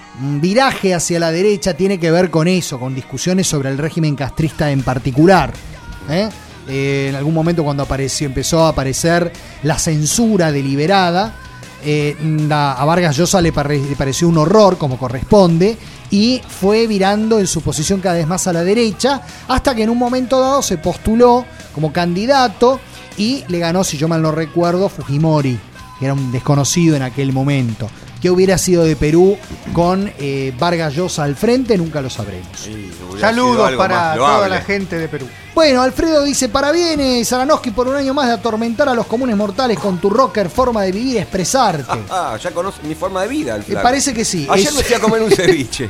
viraje hacia la derecha tiene que ver con eso, con discusiones sobre el régimen castrista en particular. ¿eh? Eh, en algún momento cuando apareció, empezó a aparecer la censura deliberada, eh, la- a Vargas Llosa le, pare- le pareció un horror, como corresponde, y fue virando en su posición cada vez más a la derecha, hasta que en un momento dado se postuló como candidato y le ganó, si yo mal no recuerdo, Fujimori, que era un desconocido en aquel momento. ¿Qué hubiera sido de Perú con eh, Vargas Llosa al frente? Nunca lo sabremos. Sí, hubiera sido Saludos algo para más toda loable. la gente de Perú. Bueno, Alfredo dice, parabienes, Aranowski, por un año más de atormentar a los comunes mortales con tu rocker forma de vivir, expresarte. Ah, ya conoce mi forma de vida. El Me flaco. parece que sí. Ayer Es- me fui a comer un ceviche.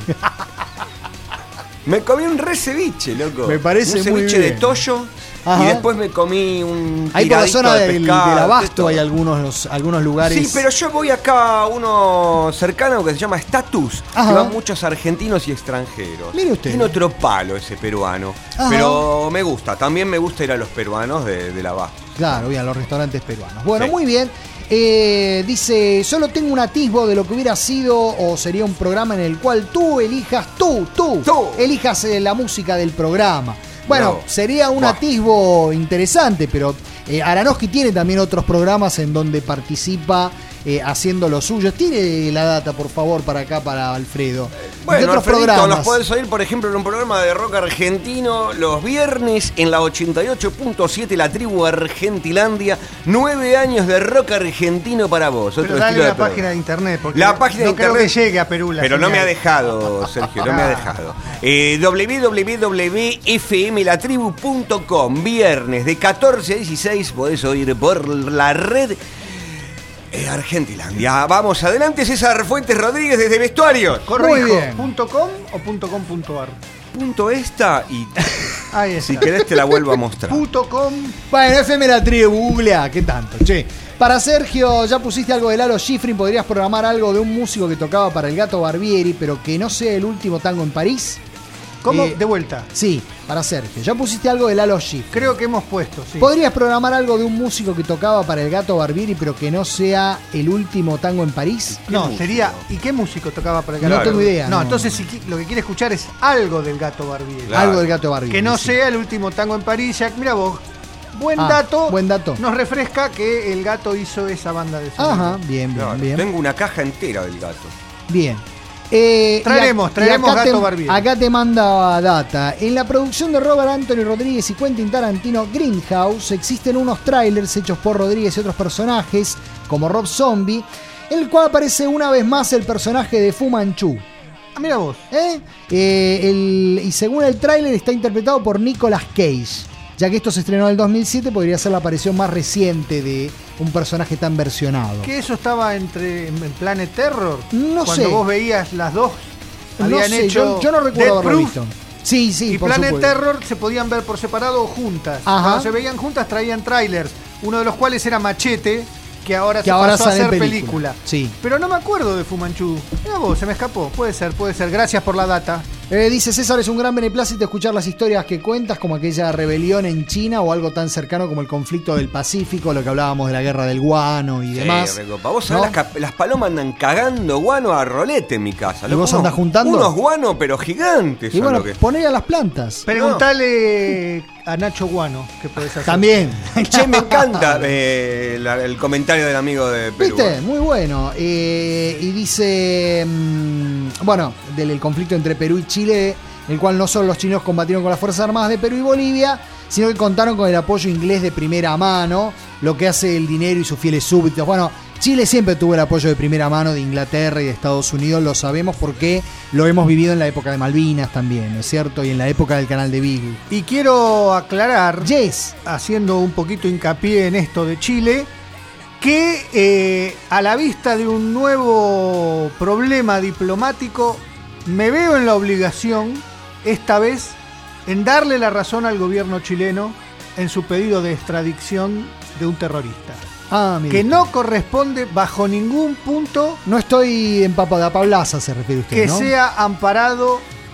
Me comí un re ceviche, loco. Me parece un muy ceviche bien. de tollo. Ajá. Y después me comí un Ahí por la tiradito zona de del, pescado, del de Abasto todo. hay algunos, algunos lugares. Sí, pero yo voy acá a uno cercano que se llama Status, Ajá. que van muchos argentinos y extranjeros. Mire usted. Tiene otro palo ese peruano. Ajá. Pero me gusta, también me gusta ir a los peruanos de, del Abasto. Claro, bien, los restaurantes peruanos. Bueno, Sí. muy bien. Eh, dice, solo tengo un atisbo de lo que hubiera sido o sería un programa en el cual tú elijas, tú, tú, Tú. elijas eh, la música del programa. Bueno, No. sería un Buah. atisbo interesante, pero eh, Aranowski tiene también otros programas en donde participa eh, haciendo lo suyo. Tire la data, por favor, para acá, para Alfredo. ¿De Bueno, otros Alfredito, programas? nos podés oír, por ejemplo, en un programa de rock argentino los viernes en la ochenta y ocho punto siete La Tribu Argentilandia. Nueve años de rock argentino para vos. Otro Pero dale estilo de la programa. página de internet, porque La página no de creo internet. que llegue a Perú la Pero no señal. me ha dejado, Sergio, no me ha Ah. dejado. Eh, w w w punto f m la tribu punto com. Viernes de catorce a dieciséis podés oír por la red Eh, Argentilandia. Vamos adelante, César Fuentes Rodríguez desde Vestuarios. Corrijo, ¿punto com o punto com punto ar? Punto esta y Ahí está. si querés te la vuelvo a mostrar. Punto com. Bueno, F M la tribu, googlea, ¿qué tanto? Che. Para Sergio, ya pusiste algo de Lalo Schifrin, podrías programar algo de un músico que tocaba para el Gato Barbieri, pero que no sea el último tango en París. ¿Cómo? Eh, de vuelta. Sí, para Sergio. Ya pusiste algo de Lalo Schifrin. Creo que hemos puesto, sí. ¿Podrías programar algo de un músico que tocaba para el Gato Barbieri, pero que no sea el último tango en París? No, músico? sería. ¿Y qué músico tocaba para el Gato No tengo idea. No, no. entonces si qui- lo que quiere escuchar es algo del Gato Barbieri. Claro. Algo del Gato Barbieri. Que no sí. sea el último tango en París. Jack, mira vos. Buen Ah, dato. buen dato. Nos refresca que el Gato hizo esa banda de sonido. Ajá, bien, bien, Claro, bien. Tengo una caja entera del gato. Bien. Eh, Traeremos, y a- traeremos y acá Gato te, Barbieri. Acá te manda data. En la producción de Robert Anthony Rodríguez y Quentin Tarantino, Greenhouse, existen unos trailers hechos por Rodríguez y otros personajes, como Rob Zombie, en el cual aparece una vez más el personaje de Fu Manchu. Ah, mira vos. ¿Eh? Eh, el- y según el tráiler está interpretado por Nicolas Cage. Ya que esto se estrenó en el dos mil siete, podría ser la aparición más reciente de un personaje tan versionado. ¿Que eso estaba entre en Planet Terror? No Cuando sé. vos veías las dos. No Habían sé, hecho yo, yo no recuerdo Death haberlo Proof visto. Sí, sí, y por Planet supuesto. Terror se podían ver por separado o juntas. Ajá. Cuando se veían juntas traían trailers, uno de los cuales era Machete, que ahora Que se ahora pasó a sale en hacer película. película. Sí. Pero no me acuerdo de Fu Manchu. Mira vos, se me escapó. Puede ser, puede ser. Gracias por la data. Eh, dice César, es un gran beneplácito escuchar las historias que cuentas, como aquella rebelión en China o algo tan cercano como el conflicto del Pacífico, lo que hablábamos de la guerra del guano y demás. Sí, recopa. Vos sabés, ¿no? las, cap- las palomas andan cagando guano a rolete en mi casa. ¿Y loco. vos Unos- andás juntando? Unos guanos, pero gigantes. Y son bueno, lo que- poné a las plantas. Preguntale a Nacho Guano qué podés hacer. También. Che, me encanta eh, la- el comentario del amigo de Perú. ¿Viste? Muy bueno. Eh, y dice, mmm, bueno, del el conflicto entre Perú y Chile, el cual no solo los chilenos combatieron con las Fuerzas Armadas de Perú y Bolivia, sino que contaron con el apoyo inglés de primera mano, lo que hace el dinero y sus fieles súbditos. Bueno, Chile siempre tuvo el apoyo de primera mano de Inglaterra y de Estados Unidos, lo sabemos porque lo hemos vivido en la época de Malvinas también, ¿no es cierto? Y en la época del canal de Beagle. Y quiero aclarar, Yes. haciendo un poquito hincapié en esto de Chile, que eh, a la vista de un nuevo problema diplomático, me veo en la obligación, esta vez, en darle la razón al gobierno chileno en su pedido de extradición de un terrorista. Ah, mira. Que no corresponde bajo ningún punto No estoy en Papa de Pablaza, se refiere usted, que ¿no? sea amparado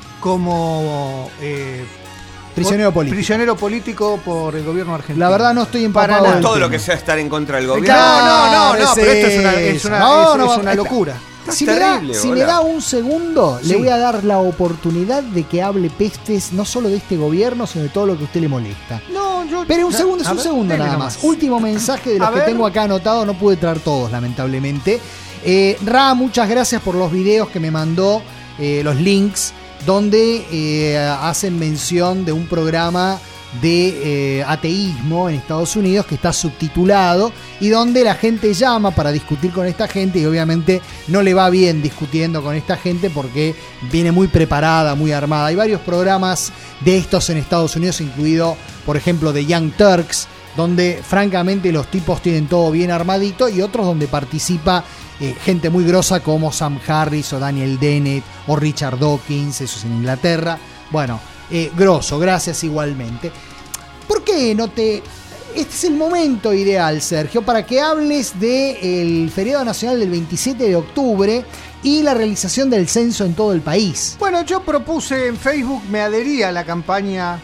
como eh, Prisionero político. prisionero político por el gobierno argentino. La verdad no estoy empapado Para nada. del Todo tema. lo que sea estar en contra del No, gobierno. no, no, no, Claro, pero esto es una, es es una, eso. No, es- no, es una está- locura. Si, me da, terrible, si me hola. da un segundo, Sí. le voy a dar la oportunidad de que hable pestes no solo de este gobierno, sino de todo lo que a usted le molesta. No, yo. Pero un na- segundo, es a un ver, segundo dele nada nomás. más. Último mensaje de los A que ver. tengo acá anotado, no pude traer todos, lamentablemente. Eh, Ra, muchas gracias por los videos que me mandó, eh, los links, donde eh, hacen mención de un programa de eh, ateísmo en Estados Unidos que está subtitulado y donde la gente llama para discutir con esta gente y obviamente no le va bien discutiendo con esta gente porque viene muy preparada, muy armada. Hay varios programas de estos en Estados Unidos, incluido por ejemplo The Young Turks, donde francamente los tipos tienen todo bien armadito, y otros donde participa eh, gente muy grosa como Sam Harris o Daniel Dennett o Richard Dawkins, eso es en Inglaterra. Bueno, eh, grosso, gracias igualmente. ¿Por qué no te...? Este es el momento ideal, Sergio, para que hables del feriado nacional del veintisiete de octubre y la realización del censo en todo el país. Bueno, yo propuse en Facebook, me adherí a la campaña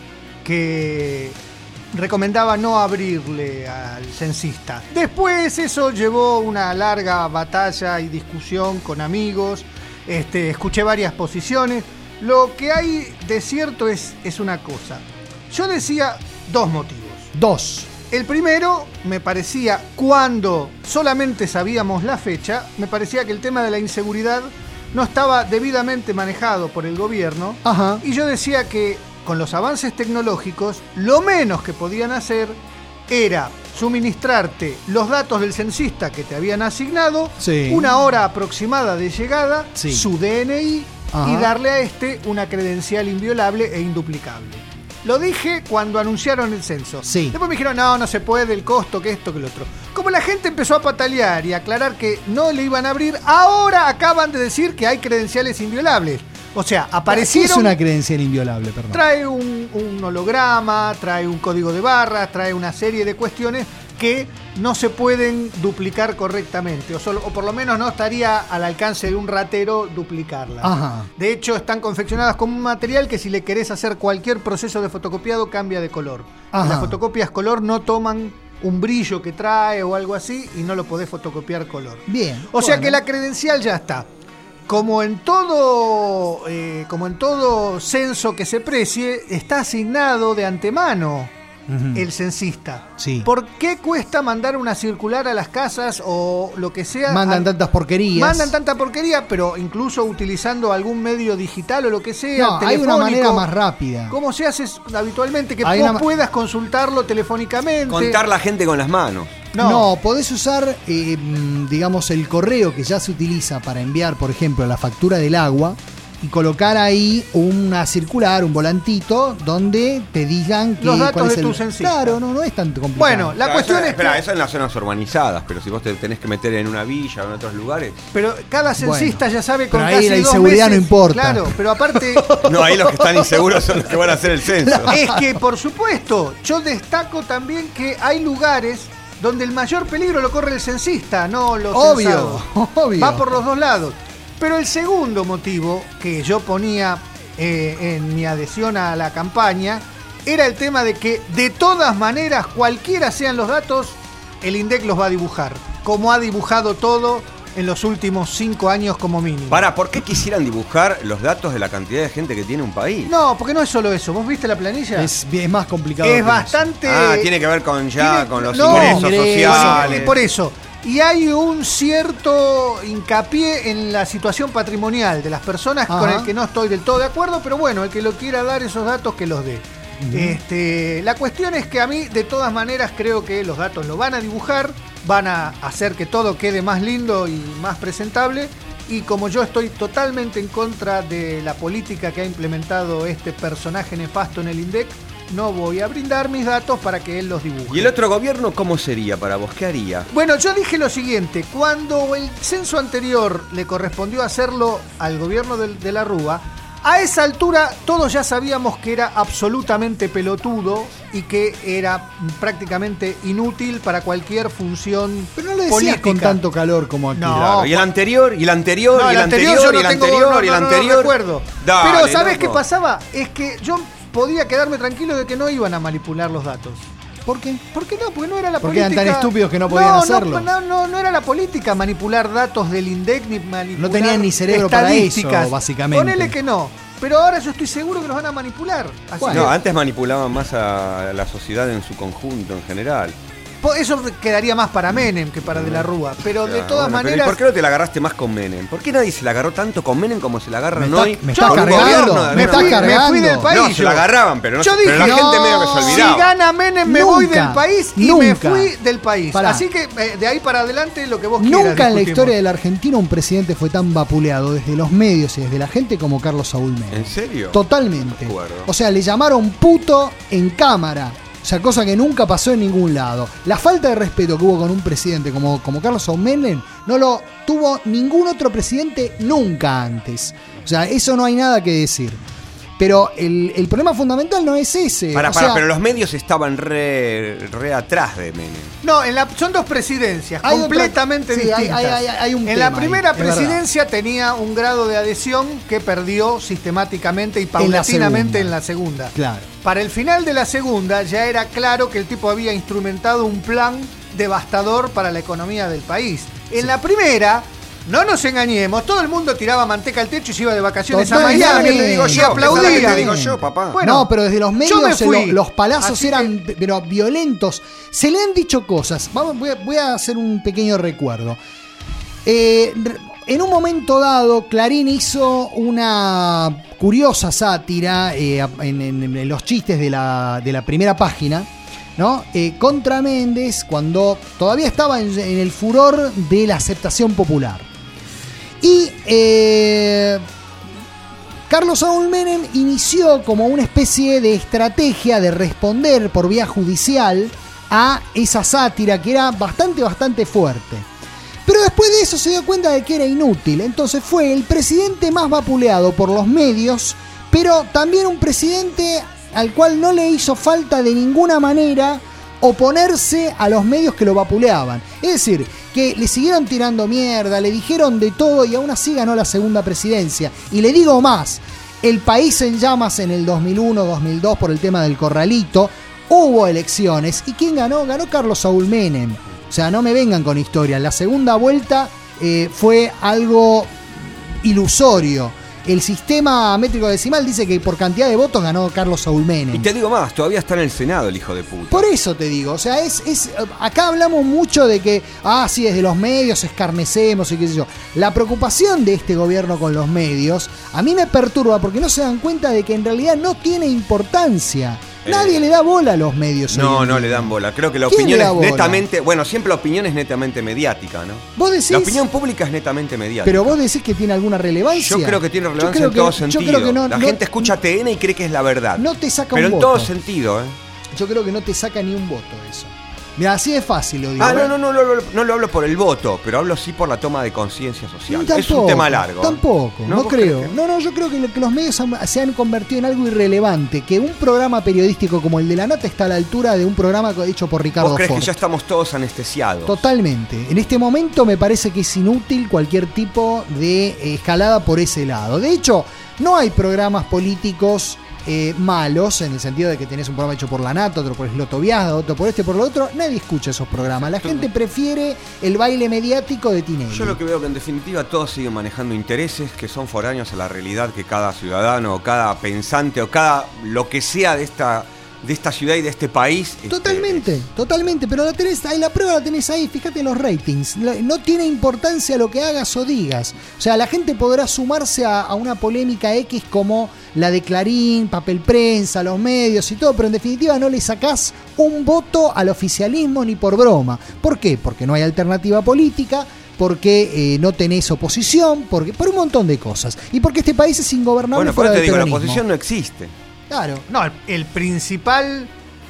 que recomendaba no abrirle al censista. Después eso llevó una larga batalla y discusión con amigos, este, escuché varias posiciones. Lo que hay de cierto es, es una cosa. Yo decía dos motivos. Dos. El primero, me parecía, cuando solamente sabíamos la fecha, me parecía que el tema de la inseguridad no estaba debidamente manejado por el gobierno. Ajá. Y yo decía que con los avances tecnológicos, lo menos que podían hacer era suministrarte los datos del censista que te habían asignado, Sí. una hora aproximada de llegada, Sí. su D N I Ajá. y darle a este una credencial inviolable e induplicable. Lo dije cuando anunciaron el censo. Sí. Después me dijeron, no, no se puede, el costo, que esto, que lo otro. Como la gente empezó a patalear y a aclarar que no le iban a abrir, ahora acaban de decir que hay credenciales inviolables. O sea, aparecieron... ¿Qué es una credencial inviolable, perdón? Trae un, un holograma, trae un código de barras, trae una serie de cuestiones que no se pueden duplicar correctamente, o, solo, o por lo menos no estaría al alcance de un ratero duplicarlas. Ajá. De hecho, están confeccionadas con un material que si le querés hacer cualquier proceso de fotocopiado cambia de color. Ajá. Las fotocopias color no toman un brillo que trae o algo así y no lo podés fotocopiar color. Bien. O sea bueno. que la credencial ya está. Como en todo, eh, como en todo censo que se precie, está asignado de antemano uh-huh. el censista. Sí. ¿Por qué cuesta mandar una circular a las casas o lo que sea? Mandan a, tantas porquerías. Mandan tanta porquería, pero incluso utilizando algún medio digital o lo que sea. No, hay una manera más rápida. ¿Cómo se hace habitualmente? Que hay vos una... puedas consultarlo telefónicamente. Contar la gente con las manos. No. no, podés usar, eh, digamos, el correo que ya se utiliza para enviar, por ejemplo, la factura del agua y colocar ahí una circular, un volantito, donde te digan que los datos de es tu el... censista. Claro, no, no es tan complicado. Bueno, la claro, cuestión eso, es espera, que... eso en las zonas urbanizadas, pero si vos te tenés que meter en una villa o en otros lugares... Pero cada censista bueno, ya sabe con pero ahí casi la dos inseguridad meses, no importa. Claro, pero aparte... No, ahí los que están inseguros son los que van a hacer el censo. Es que, por supuesto, yo destaco también que hay lugares donde el mayor peligro lo corre el censista, no los obvio, censados. obvio. Va por los dos lados. Pero el segundo motivo que yo ponía eh, en mi adhesión a la campaña era el tema de que, de todas maneras, cualquiera sean los datos, el INDEC los va a dibujar, como ha dibujado todo en los últimos cinco años como mínimo. Para, ¿por qué quisieran dibujar los datos de la cantidad de gente que tiene un país? No, porque no es solo eso. ¿Vos viste la planilla? Es, es más complicado. Es bastante... Ah, tiene que ver con ya, tiene... con los no, ingresos ingresos, sociales. Por eso. Y hay un cierto hincapié en la situación patrimonial de las personas. Ajá. Con el que no estoy del todo de acuerdo, pero bueno, el que lo quiera dar esos datos, que los dé. Uh-huh. Este, la cuestión es que a mí, de todas maneras, creo que los datos lo van a dibujar, van a hacer que todo quede más lindo y más presentable. Y como yo estoy totalmente en contra de la política que ha implementado este personaje nefasto en el INDEC, no voy a brindar mis datos para que él los dibuje. ¿Y el otro gobierno cómo sería para vos? ¿Qué haría? Bueno, yo dije lo siguiente. Cuando el censo anterior le correspondió hacerlo al gobierno de, de la Rúa, a esa altura todos ya sabíamos que era absolutamente pelotudo y que era prácticamente inútil para cualquier función Pero no lo decías política. Con tanto calor como aquí. No, claro. ¿Y el anterior? ¿Y el anterior? No, ¿Y el, el anterior? anterior? ¿Y el anterior? ¿Y el anterior? No, no, no recuerdo. Dale, Pero ¿sabés loco. qué pasaba? Es que yo podía quedarme tranquilo de que no iban a manipular los datos. ¿Por qué? ¿Por qué no? Porque no era la Porque política. eran tan estúpidos que no podían no, hacerlo. No, no, no era la política manipular datos del INDEC ni manipular No tenían ni cerebro para eso, básicamente. Ponele que no. Pero ahora yo estoy seguro que los van a manipular. Así Bueno, que antes manipulaban más a la sociedad en su conjunto, en general. eso quedaría más para Menem que para De la Rúa. Pero Ya, de todas bueno, maneras... pero ¿y por qué no te la agarraste más con Menem? ¿Por qué nadie se la agarró tanto con Menem como se la agarran me está, hoy? Me estás con un cargando, gobierno de me estás fui, cargando. me fui del país. No, yo. se la agarraban, pero, no, yo pero dije, la gente no, medio que se olvidaba. Si gana Menem me Nunca, voy del país y nunca. me fui del país. Pará. Así que eh, de ahí para adelante lo que vos Nunca quieras. en la discutimos. historia de la Argentina un presidente fue tan vapuleado desde los medios y desde la gente como Carlos Saúl Menem. ¿En serio? Totalmente. No me acuerdo. O sea, le llamaron puto en cámara. O sea, cosa que nunca pasó en ningún lado. La falta de respeto que hubo con un presidente como, como Carlos Saúl Menem no lo tuvo ningún otro presidente nunca antes. O sea, eso no hay nada que decir. Pero el, el problema fundamental no es ese. Para, o para, sea, pero los medios estaban re, re atrás de Menem. No, en la, son dos presidencias Hay completamente otra, sí, distintas. hay- hay- hay- hay un en la tema primera ahí, es presidencia tenía un grado de adhesión que perdió sistemáticamente y paulatinamente en la segunda. Claro. Para el final de la segunda ya era claro que el tipo había instrumentado un plan devastador para la economía del país. En la primera, no nos engañemos, todo el mundo tiraba manteca al techo y se iba de vacaciones Totalmente. a Miami ¿Qué te digo y yo? aplaudía. ¿Qué te digo yo, papá? Bueno, no, pero desde los yo medios me se fui. lo- los palazos Así eran pero violentos. Se le han dicho cosas. Vamos, voy, a, voy a hacer un pequeño recuerdo. Eh, re- en un momento dado, Clarín hizo una curiosa sátira eh, en, en- en los chistes de la, de la primera página, ¿no? Eh, contra Méndez, cuando todavía estaba en, en el furor de la aceptación popular. Y eh, Carlos Saúl Menem inició como una especie de estrategia de responder por vía judicial a esa sátira que era bastante, bastante fuerte. Pero después de eso se dio cuenta de que era inútil. Entonces fue el presidente más vapuleado por los medios, pero también un presidente al cual no le hizo falta de ninguna manera oponerse a los medios que lo vapuleaban. Es decir, que le siguieron tirando mierda, le dijeron de todo y aún así ganó la segunda presidencia. Y le digo más, el país en llamas en el dos mil uno, dos mil dos por el tema del corralito, hubo elecciones y ¿quién ganó? Ganó Carlos Saúl Menem. O sea, no me vengan con historias. La segunda vuelta eh, fue algo ilusorio. El sistema métrico decimal dice que por cantidad de votos ganó Carlos Saúl Menem. Y te digo más, todavía está en el Senado el hijo de puta. Por eso te digo, o sea, es, es acá hablamos mucho de que, ah, sí, desde los medios escarnecemos y qué sé yo. La preocupación de este gobierno con los medios a mí me perturba porque no se dan cuenta de que en realidad no tiene importancia. Nadie eh, le da bola a los medios. No, no le dan bola. Creo que la opinión es netamente... Bueno, siempre la opinión es netamente mediática, ¿no? ¿Vos decís? La opinión pública es netamente mediática. Pero vos decís que tiene alguna relevancia. Yo creo que tiene relevancia en que, todo sentido. Yo creo que no, la no, gente escucha T N y cree que es la verdad. No te saca Pero un voto. voto. Pero en todo sentido, ¿eh? Yo creo que no te saca ni un voto eso. Mira, así es fácil lo digo. Ah, no, no, no, no, no, no lo hablo por el voto, pero hablo sí por la toma de conciencia social. Tampoco, es un tema largo. Tampoco, no, no creo. Que... No, no, yo creo que, lo, que los medios han, se han convertido en algo irrelevante. Que un programa periodístico como el de La Nata está a la altura de un programa hecho por Ricardo ¿Vos crees Ford. que ya estamos todos anestesiados? Totalmente. En este momento me parece que es inútil cualquier tipo de escalada por ese lado. De hecho, no hay programas políticos Eh, malos, en el sentido de que tenés un programa hecho por La Nata, otro por Sloto Viazda, otro por este, por lo otro. Nadie escucha esos programas. La gente prefiere el baile mediático de Tinelli. Yo lo que veo que en definitiva todos siguen manejando intereses que son foráneos a la realidad que cada ciudadano o cada pensante o cada lo que sea de esta de esta ciudad y de este país. Totalmente, este, totalmente, pero la tenés ahí, la prueba la tenés ahí, fíjate en los ratings. No tiene importancia lo que hagas o digas. O sea, la gente podrá sumarse a, a una polémica X como la de Clarín, Papel Prensa, los medios y todo, pero en definitiva no le sacás un voto al oficialismo ni por broma. ¿Por qué? Porque no hay alternativa política, porque eh, no tenés oposición, porque por un montón de cosas. Y porque este país es ingobernable. Bueno, fuera pero te del digo, peronismo. la oposición no existe. Claro. No, el, el principal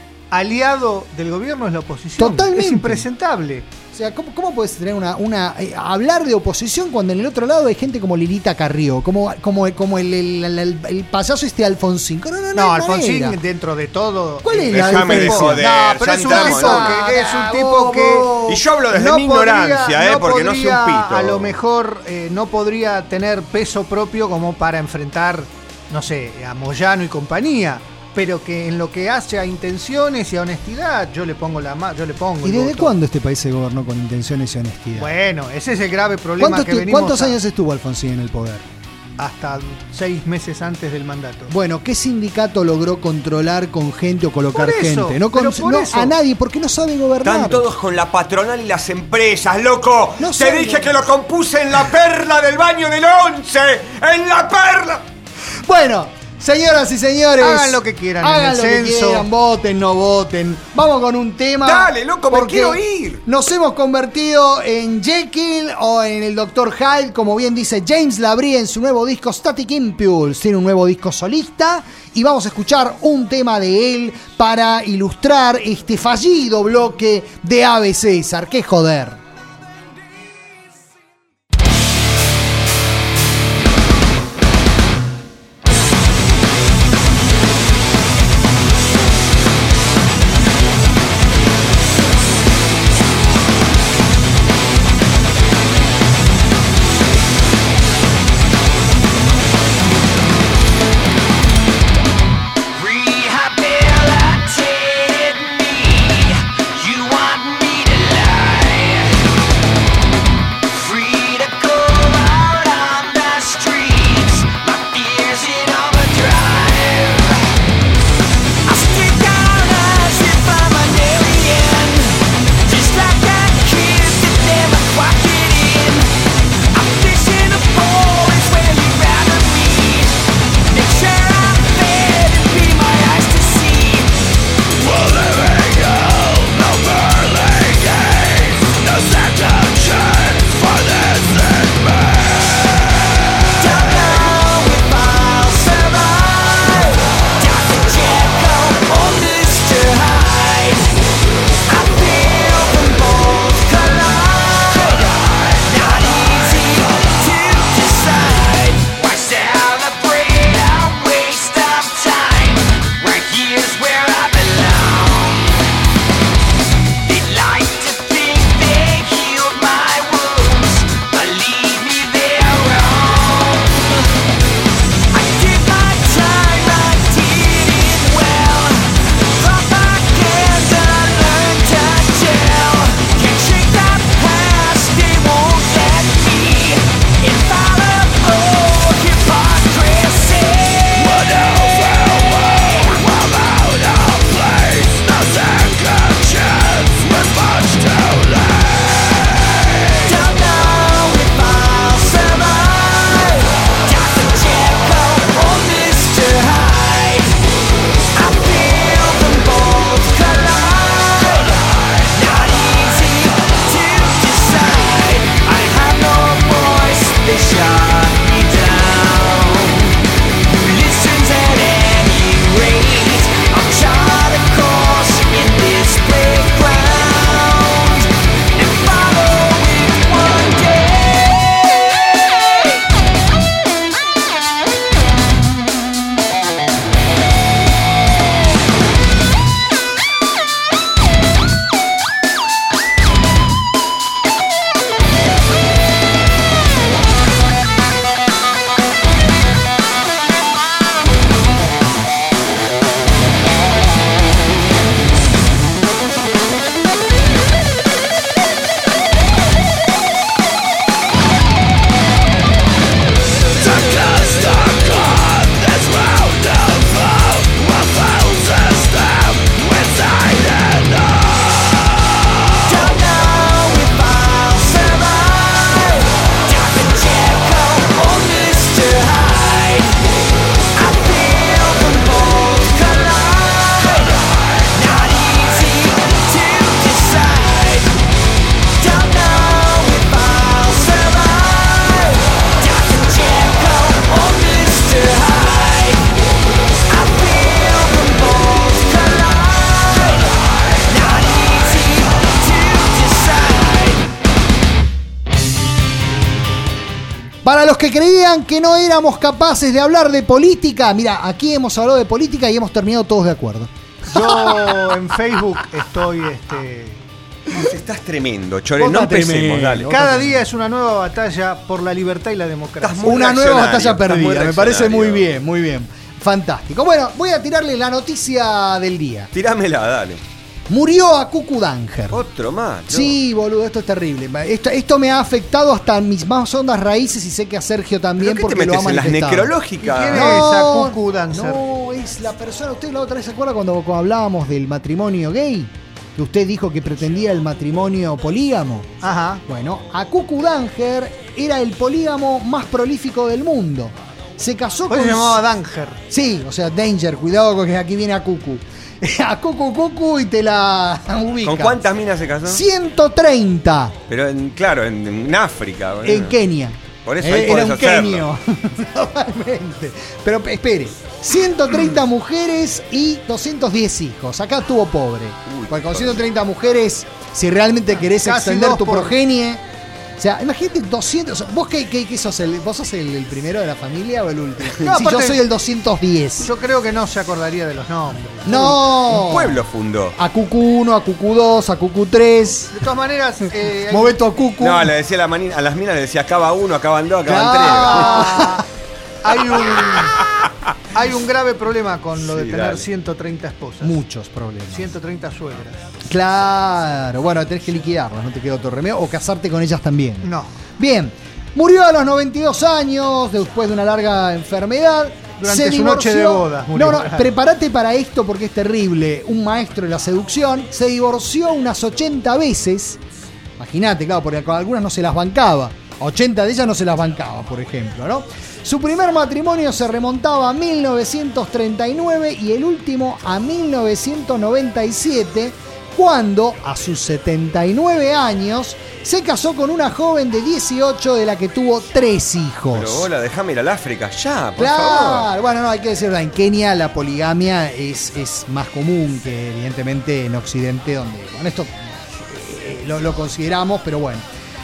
aliado del gobierno es la oposición. Totalmente. Es impresentable. O sea, ¿cómo, cómo puedes tener una, una eh, hablar de oposición cuando en el otro lado hay gente como Lilita Carrió, como, como, como el, el, el, el, el payaso este Alfonsín? No, no, no, no no Alfonsín manera. Dentro de todo. ¿Cuál es la Déjame de diferencia? joder. No, pero es un, tipo que, es un tipo que. Y yo hablo desde no mi podría, ignorancia, eh, no porque no soy un podría, pito. A lo mejor eh, no podría tener peso propio como para enfrentar, no sé, a Moyano y compañía. Pero que en lo que hace a intenciones y a honestidad, yo le pongo la ma- yo le pongo. ¿Y el desde voto. cuándo este país se gobernó con intenciones y honestidad? Bueno, ese es el grave problema ¿Cuántos, que venimos ¿cuántos a- años estuvo Alfonsín en el poder? Hasta seis meses antes del mandato. Bueno, ¿qué sindicato logró controlar con gente o colocar Por eso, gente? No, con, pero por no eso. a nadie, porque no sabe gobernar. Están todos con la patronal y las empresas, loco. No Te son- dije que lo compuse en la perla del baño del once. ¡En la perla! Bueno, señoras y señores, Hagan lo que quieran en hagan el lo censo. que quieran, voten, no voten. Vamos con un tema. Dale, loco, me porque quiero ir. Nos hemos convertido en Jekyll o en el doctor Hyde, como bien dice James Labrie en su nuevo disco Static Impulse. Tiene un nuevo disco solista y vamos a escuchar un tema de él para ilustrar este fallido bloque de Ave César. ¡Qué joder! Rehabilitated me. You want me to lie? Para los que creían que no éramos capaces de hablar de política, mira, aquí hemos hablado de política y hemos terminado todos de acuerdo. Yo en Facebook estoy... este Estás tremendo, Chore, no empecemos, dale. Cada día es una nueva batalla por la libertad y la democracia. Una nueva batalla perdida, me parece muy bien, muy bien. Fantástico. Bueno, voy a tirarle la noticia del día. Tíramela, dale. Murió a Cucu Danger. Otro más. ¿No? Sí, boludo, esto es terrible. Esto, esto me ha afectado hasta mis más hondas raíces y sé que a Sergio también ¿Pero qué porque te metes lo ha manifestado. en las necrológicas? ¿Quién no, es a Cucu Danger? No, es la persona. ¿Usted la otra vez se acuerda cuando, cuando hablábamos del matrimonio gay? Que usted dijo que pretendía el matrimonio polígamo. Ajá. Bueno, a Cucu Danger era el polígamo más prolífico del mundo. Se casó Hoy con... se llamaba Danger. Sí, o sea, Danger, cuidado con que aquí viene a Cucu. A Cucu Cucu y te la ubica. ¿Con cuántas minas se casó? ciento treinta. Pero en, claro, en, en África. Boludo. En Kenia. Por eso ahí Era podés un hacerlo. kenio. Totalmente. Pero espere, ciento treinta mujeres y doscientos diez hijos. Acá estuvo pobre. Uy, Porque con ciento treinta mujeres, si realmente querés Casi extender dos tu por- progenie. O sea, imagínate doscientos. ¿Vos qué, qué, qué sos? El, ¿Vos sos el, el primero de la familia o el último? No, si yo aparte- soy el doscientos diez. Yo creo que no se acordaría de los nombres. No. Un pueblo fundó. A Cucu uno, a Cucu dos, a Cucu tres. De todas maneras, eh, hay- Moveto a Cucu. No, le decía a, la mani- a las minas, le decía acaba uno, acaban dos, acaban Ah, hay un hay un grave problema con lo de Sí, tener dale. ciento treinta esposas. Muchos problemas. ciento treinta suegras. Claro, bueno, tenés que liquidarlas, no te queda otro remedio. O casarte con ellas también. No. Bien, murió a los noventa y dos años después de una larga enfermedad. Durante Se su noche de divorció- bodas murió. No, no, prepárate para esto porque es terrible. Un maestro de la seducción se divorció unas ochenta veces. Imagínate, claro, porque con algunas no se las bancaba. ochenta de ellas no se las bancaba, por ejemplo, ¿no? Su primer matrimonio se remontaba a mil novecientos treinta y nueve y el último a mil novecientos noventa y siete, cuando, a sus setenta y nueve años, se casó con una joven de dieciocho de la que tuvo tres hijos. Pero hola, déjame ir al África ya, por Claro, favor. bueno, no, hay que decirlo, en Kenia la poligamia es, es más común que evidentemente en Occidente, donde, bueno, esto eh, lo, lo consideramos, pero bueno.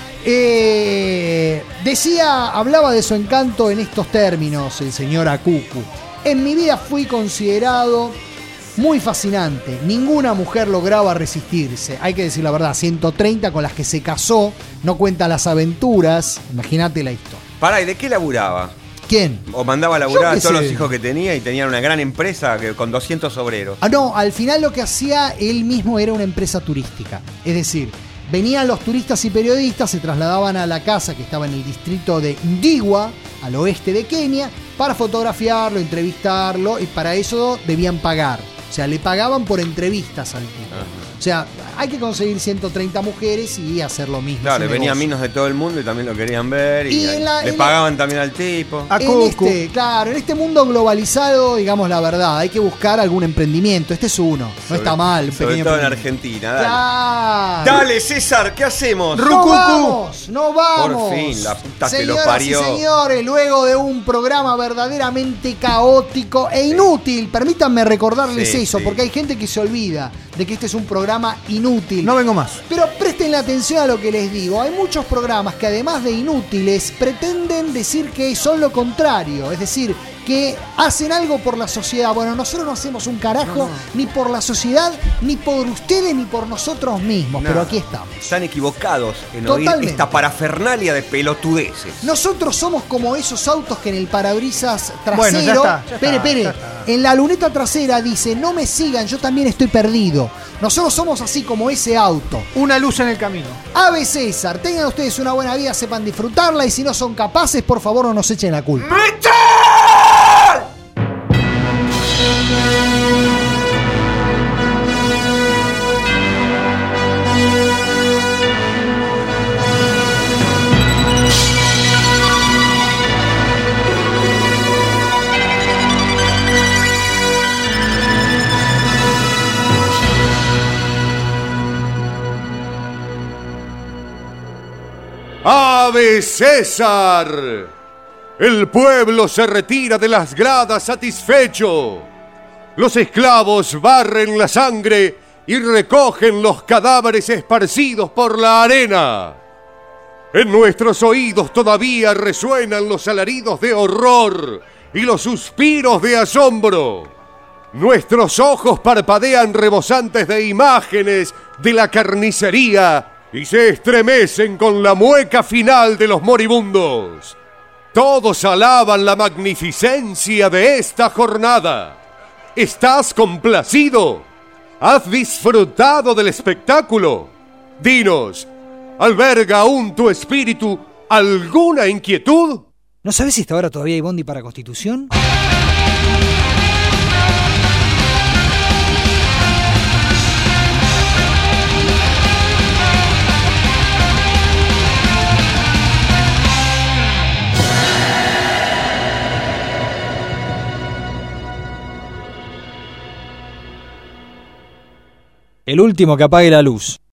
Eh, decía, hablaba de su encanto en estos términos el señor Akuku. En mi vida fui considerado muy fascinante. Ninguna mujer lograba resistirse. Hay que decir la verdad, ciento treinta con las que se casó, no cuenta las aventuras. Imagínate la historia. Pará, ¿y de qué laburaba? ¿Quién? O mandaba a Yo laburar qué a todos sé. los hijos que tenía y tenían una gran empresa que, con doscientos obreros. Ah, no, al final lo que hacía él mismo era una empresa turística. Es decir, venían los turistas y periodistas, se trasladaban a la casa que estaba en el distrito de Ndiwa, al oeste de Kenia, para fotografiarlo, entrevistarlo, y para eso debían pagar. O sea, le pagaban por entrevistas al tipo. O sea, hay que conseguir ciento treinta mujeres y hacer lo mismo. Claro, es un venían negocio. minos de todo el mundo y también lo querían ver y, Y en la- le en la- pagaban también al tipo. En este, claro, en este mundo globalizado, digamos la verdad, hay que buscar algún emprendimiento. Este es uno, no Sobre- está mal. un Sobre pequeño todo en emprendimiento. Argentina, dale. Claro. Dale, César, ¿qué hacemos? No vamos, no vamos. Por fin, la puta que lo Señoras parió. y señores, luego de un programa verdaderamente caótico e inútil, permítanme recordarles Sí, eso, sí. porque hay gente que se olvida de que este es un programa inútil. No vengo más. Pero presten la atención a lo que les digo. Hay muchos programas que además de inútiles pretenden decir que son lo contrario. Es decir, que hacen algo por la sociedad. Bueno, nosotros no hacemos un carajo No, no. ni por la sociedad, ni por ustedes, ni por nosotros mismos. No. Pero aquí estamos. Están equivocados en Totalmente. oír esta parafernalia de pelotudeces. Nosotros somos como esos autos que en el parabrisas trasero. Bueno, ya está, ya espere, está, espere. ya está. En la luneta trasera dice: no me sigan, yo también estoy perdido. Nosotros somos así como ese auto. Una luz en el camino. Ave César, tengan ustedes una buena vida, sepan disfrutarla y si no son capaces, por favor no nos echen la culpa. ¡Ave César! El pueblo se retira de las gradas satisfecho. Los esclavos barren la sangre y recogen los cadáveres esparcidos por la arena. En nuestros oídos todavía resuenan los alaridos de horror y los suspiros de asombro. Nuestros ojos parpadean rebosantes de imágenes de la carnicería y se estremecen con la mueca final de los moribundos. Todos alaban la magnificencia de esta jornada. ¿Estás complacido? ¿Has disfrutado del espectáculo? Dinos, ¿alberga aún tu espíritu alguna inquietud? ¿No sabes si hasta ahora todavía hay bondi para Constitución? El último que apague la luz.